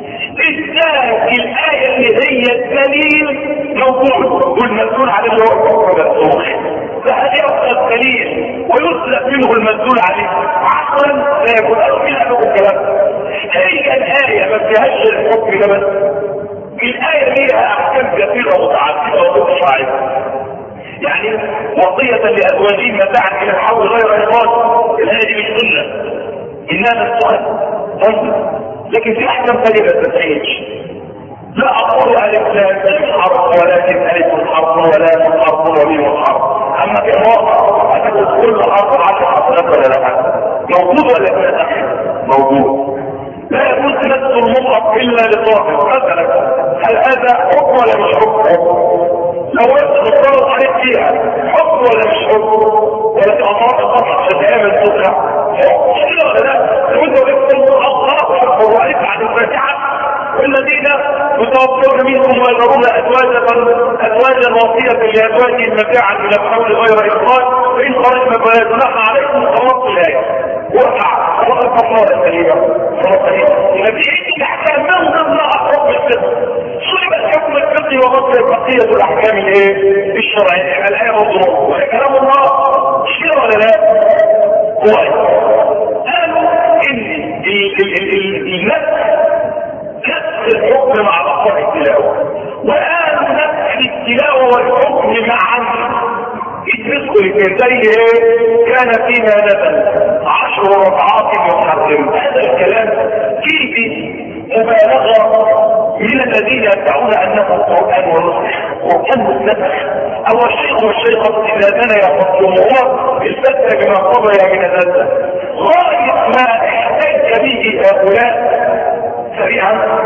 ازاي الآية اللي هي الدليل موجود والمسؤول عليه اللي هو الحكم منسوخ، فهذه أصلا الدليل ويسلب منه المسؤول عليه عقلا لا يكون أصلا له الكلام. هي الآية ما فيهاش الحكم ده بس، الآية فيها أحكام كثيرة متعددة ومتشعبة. يعني وصية لأزواجهم متاعا إلى الحول غير إخراج، الآية دي مش سنة إنها السؤال طيب، لكن في أحكام ثانية ما تنتهيش. لا أقول ألف لام حرف ولكن ألف حرف ولام حرف وميم حرف، أما في الواقع أتكون كل حرف عشر حرفات ولا لا؟ موجود ولا لا؟ موجود. لا يجوز نفس المصحف الا لطاهر مثلا، هل هذا حكم ولا مش حكم؟ لو انت بتطلب عليك فيها حكم ولا مش حكم؟ ولا تقطعات القطع شتائم السكة حكم كده ولا لا؟ لو انت بتطلب المصحف حكم وعليك عن الفاتحة والذين يتوفون منكم ويذرون ازواجا ازواجا وصية لازواجهم متاعا الى الحول غير اخراج فان خرجنا فلا جناح عليكم خلصت الايه وقع خلص الفصل الكريمه خلص الكريمه نبيعين الاحكام من ضمن حكم الفقه سلب الحكم الفقهي وغطى بقيه الاحكام الايه الشرعيه. الايه مضروب وكلام الله شيء ولا لا؟ كويس. قالوا ان النفس نفس الحكم مع بقاء التلاوه، وقالوا نفس التلاوه والحكم معا يتمسكوا الاثنين زي ايه؟ كان فيما نزل عشر ركعات يحرم. هذا الكلام فيه مبالغه من الذين يدعون انه القران ونسخ قران النسخ او الشيخ والشيخه اذا زنيا فاطلبوها الفتى بما قضي من النسخ. غايه ما احتج به هؤلاء سريعا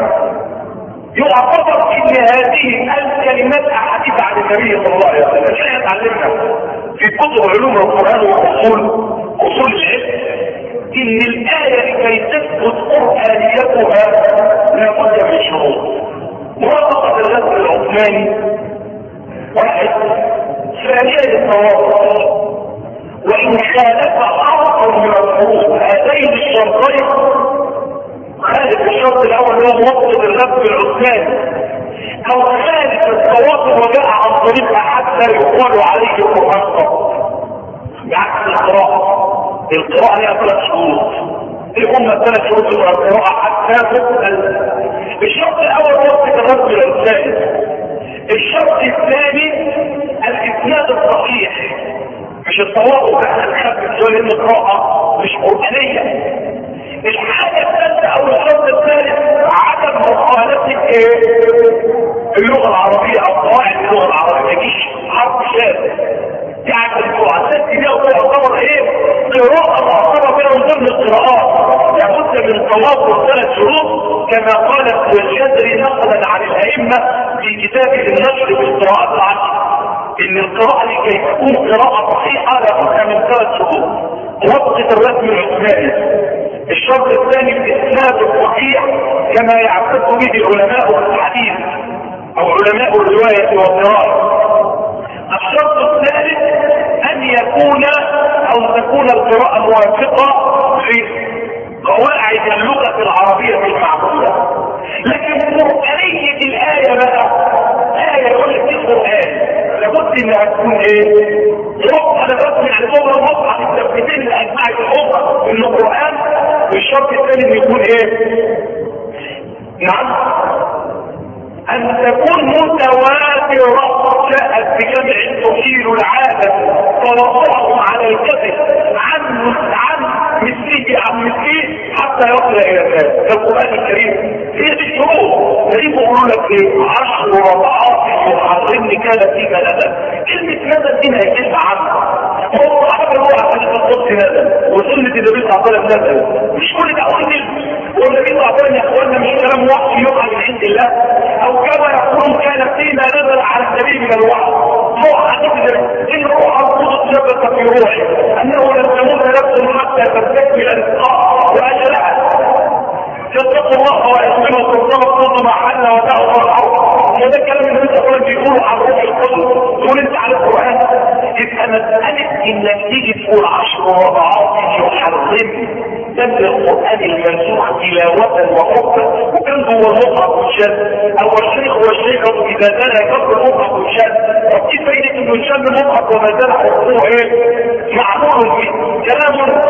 يعتبر ان هذه الكلمات احاديث عن النبي صلى الله عليه وسلم. احنا اتعلمنا في كتب علوم القران واصول اصول العلم ان الايه لكي تثبت قرانيتها لابد من شروط. مرافقه الغسل العثماني واحد، ثانيا التواصل، وان خالف حرف من الحروف هذين الشرطين خالف الشرط الاول هو موصل الرب العثماني او خالف التواصل وجاء عن طريق حتى يقال عليه القران فقط بعكس القراءه. القراءه لها ثلاث شروط، ايه هم الثلاث شروط بتوع القراءه حتى تقبل؟ الشرط الاول موصل الرب العثماني. الشرط الثاني الاسناد الصحيح مش التواصل احنا نخفف شويه لان القراءه مش قرانيه. الحاجة الثالثة او الشرط الثالث عدم مخالفة ايه؟ اللغة العربية او قواعد اللغة العربية ما يجيش حرف شاذ. يعني المعدات دي تعتبر ايه؟ قراءة معتبرة بين ضمن القراءات. لابد من تواصل ثلاث شروط كما قال الشاذلي نقلا عن الائمة في كتابه النشر بالقراءات العشر ان القراءة لكي تكون قراءة صحيحة لابد من ثلاث شروط. موافقة الرسم العثماني. الشرط الثاني الاسناد الصحيح كما يعتد به علماء الحديث او علماء الرواية والقراءة. الشرط الثالث ان يكون او تكون القراءة موافقة لقواعد اللغة العربية المعقولة. لكن قرآنية الآية بقى آية يقول لك القرآن لابد انها تكون ايه؟ ربط على رسم يعني صورة مصحف التثبيتين لأجماع الأمة من القرآن. والشرط الثاني ان يكون ايه؟ نعم ان تكون متواترة جاءت بجمع تحيل العادة توقعهم على الكذب عن عن مثله عن مثله حتى يصل الى الناس. القرآن الكريم هي دي الشروط. تريد يقولوا لك ايه؟ عشر رضعات يحرمني كان في ندم. كلمة ندم دي هي كلمة عامة. هو عمل هو عشان القدس ندم وسنة النبي صلى الله عليه وسلم ندم. مش كل ده اقول والنبي صلى الله عليه وسلم يا اخوانا مش كلام وحي يقع من عند الله او كما يقولون كان فيما نزل على النبي من الوحي. هو حديث ان روح القدس ثبت في روحي انه لن تموت نفس حتى تستكمل رزقها واجلها. يتقوا الله ويؤمنوا بالله كل ما حل ودعوا الارض. وده كلام النبي صلى الله عليه وسلم بيقولوا عن روح القدس. تقول انت على القران يبقى مساله انك تيجي تقول عشر رضعات يحرم تبني القرآن المنسوخ تلاوة وحكمة وكان هو المصحف والشد او الشيخ والشيخة اذا زال يكبر المصحف والشد. طب ايه فايدة انه يشد المصحف وما زال حكمه ايه؟ معمول فيه كلام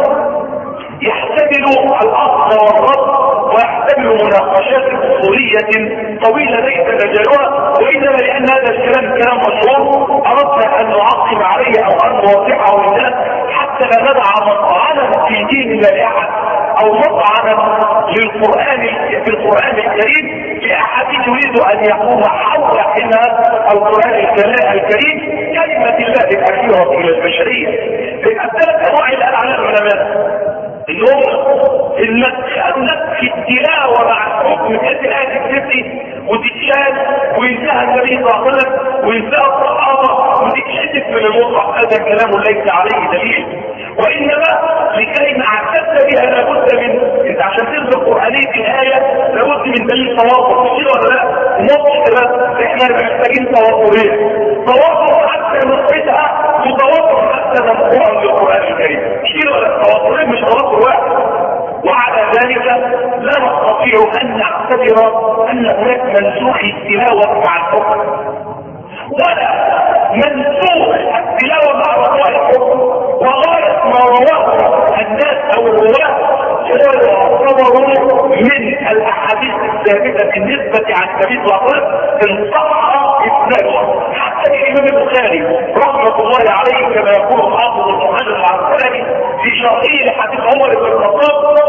يحتمل الاصل والرد ويحتمل مناقشات اصولية طويلة ليس مجالها. وانما لان هذا الكلام كلام مشهور اردنا ان نعقب عليه او ان نوضحه للناس حتى لا ندع مطعنا في دين لا لاحد او مطعنا للقران في القران الكريم لاحد يريد ان يقوم حول حمى القران الكريم كلمه الله الاخيره الى البشريه. من ثلاث انواع الان على العلماء اليوم المدخلات في التلاوه مع الحكم بحيث الايه تكتفي وتتشال وينتهى النبي صلى الله عليه وسلم وينتهى الصحابه وتتشتت من المصحف. هذا كلام ليس عليه دليل وانما لكي نعتد بها لابد من انت عشان تنزل قرانيه الايه لابد من دليل توافق. مش كده ولا لا؟ نص كده احنا محتاجين توافقين توافق حتى نثبتها وتوافق حتى نقرا للقران الكريم. مش كده ولا توافقين مش توافق واحد. وعلى ذلك لا نستطيع ان نعتبر ان هناك منسوخ التلاوه مع الحكم ولا منسوخ التلاوه مع رواء الحكم. وغايه ما رواه الناس او الرواه هو يعتبر من الاحاديث الثابته بالنسبه عن النبي صلى الله عليه وسلم ان صح اسناده. حتى الامام البخاري رحمه الله عليه كما يقول حافظ ابن حجر العسقلاني في شرحه لحديث عمر بن الخطاب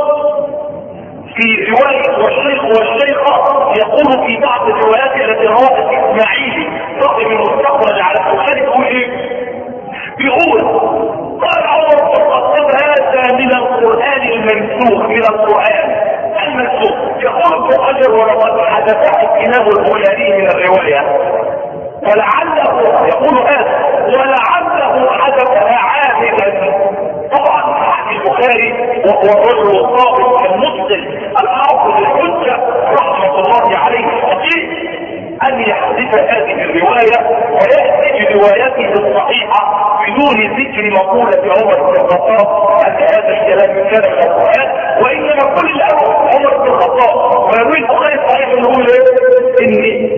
في روايه والشيخ والشيخه يقول في بعض الروايات التي رواها الاسماعيلي صاحب المستخرج على البخاري يقول ايه؟ بيقول قال عمر بن الخطاب هذا من القران المنسوخ من القران المنسوخ. يقول ابن حجر ولقد حدثه الامام البخاري من الروايه ولعله يقول هذا ولعله حدثها عاملا. طبعا البخاري وهو الرجل الصادق المسلم الحافظ الحجه رحمه الله عليه الفقيه ان يحدث هذه الروايه وياتي بروايته الصحيحه بدون ذكر مقوله عمر بن الخطاب ان هذا الكلام كان من القران. وانما كل الامر عمر بن الخطاب ويروي البخاري صحيح يقول ان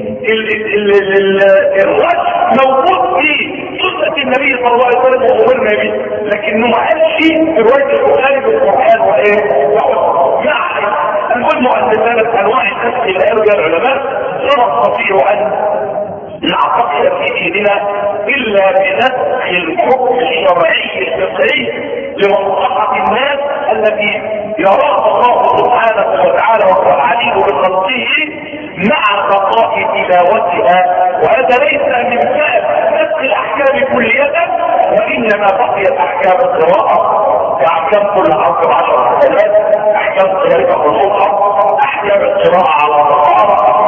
الرجل موجود في سنه النبي صلى الله عليه وسلم وامرنا به لكنه ما قالش في روايه البخاري بالقران وايه؟ يعني نقول مؤسسات انواع النسخ اللي قالوا بها العلماء لا نستطيع ان نعتقد في ديننا الا بنسخ الحكم الشرعي الفقهي لمصلحه الناس التي يراها الله سبحانه وتعالى وهو العليم بخلقه مع بقاء تلاوتها. وهذا ليس من باب نسخ الاحكام كليه وانما بقيت احكام القراءه كاحكام كل عشر عشر حسنات احكام قراءه الصبح احكام القراءه على الطهاره احكام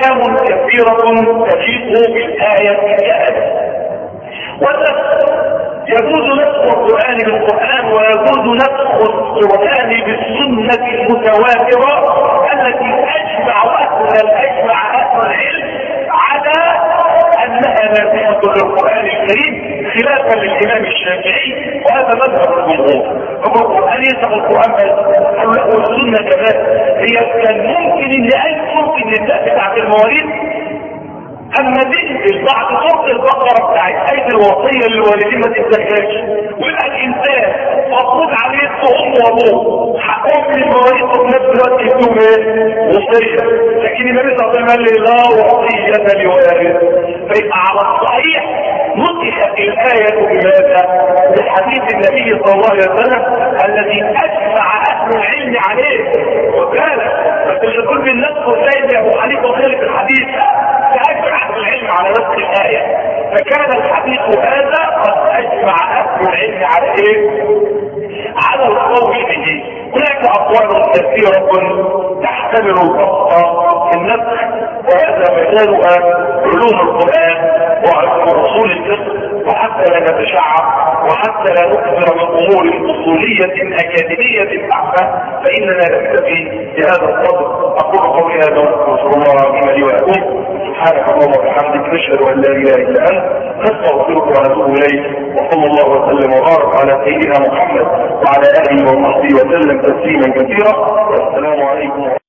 احكام كثيرة تليق بالاية كآية. والنسخ يجوز نسخ القرآن بالقرآن ويجوز نسخ القرآن بالسنة المتواترة التي اجمع واهل اجمع اهل العلم على انها ناسخة للقرآن الكريم خلافا للامام الشافعي، وهذا مذهب الجمهور. القرآن ينسخ القرآن بس والسنة كمان. هي كان ممكن ان اي ممكن النساء بتاعت المواليد اما تنزل بعد سورة البقرة بتاعت ايدي الوصية للوالدين ما تنساهاش، ويبقى الانسان مفروض عليه ام وابوه حقهم للمواليد وفي نفس الوقت يدوم ايه؟ وصية. لكن النبي صلى الله عليه وسلم قال لي لا وصية لوارث. فيبقى على الصحيح نسخت الآية بماذا؟ بحديث النبي صلى الله عليه وسلم الذي اجمع اهل العلم عليه. وكان بس مش كل الناس وسيد ابو حنيفه وخالف الحديث فاجمع اهل العلم على نفس الآية. فكان الحديث هذا قد اجمع اهل العلم على ايه؟ على القول به. هناك اقوال كثيرة تحتمل الفقه في النسخ، وهذا مجالها علوم القرآن وعلوم اصول الفقه، وحتى لا نتشعب وحتى لا نكثر من امور اصولية اكاديمية بحتة فاننا نكتفي بهذا القدر. اقول قولي هذا واستغفر الله العظيم لي ولكم. سبحانك اللهم وبحمدك نشهد ان لا اله الا انت نستغفرك ونتوب اليك. وصلى الله وسلم وبارك على سيدنا محمد وعلى اله وصحبه وسلم تسليما كثيرا. والسلام عليكم.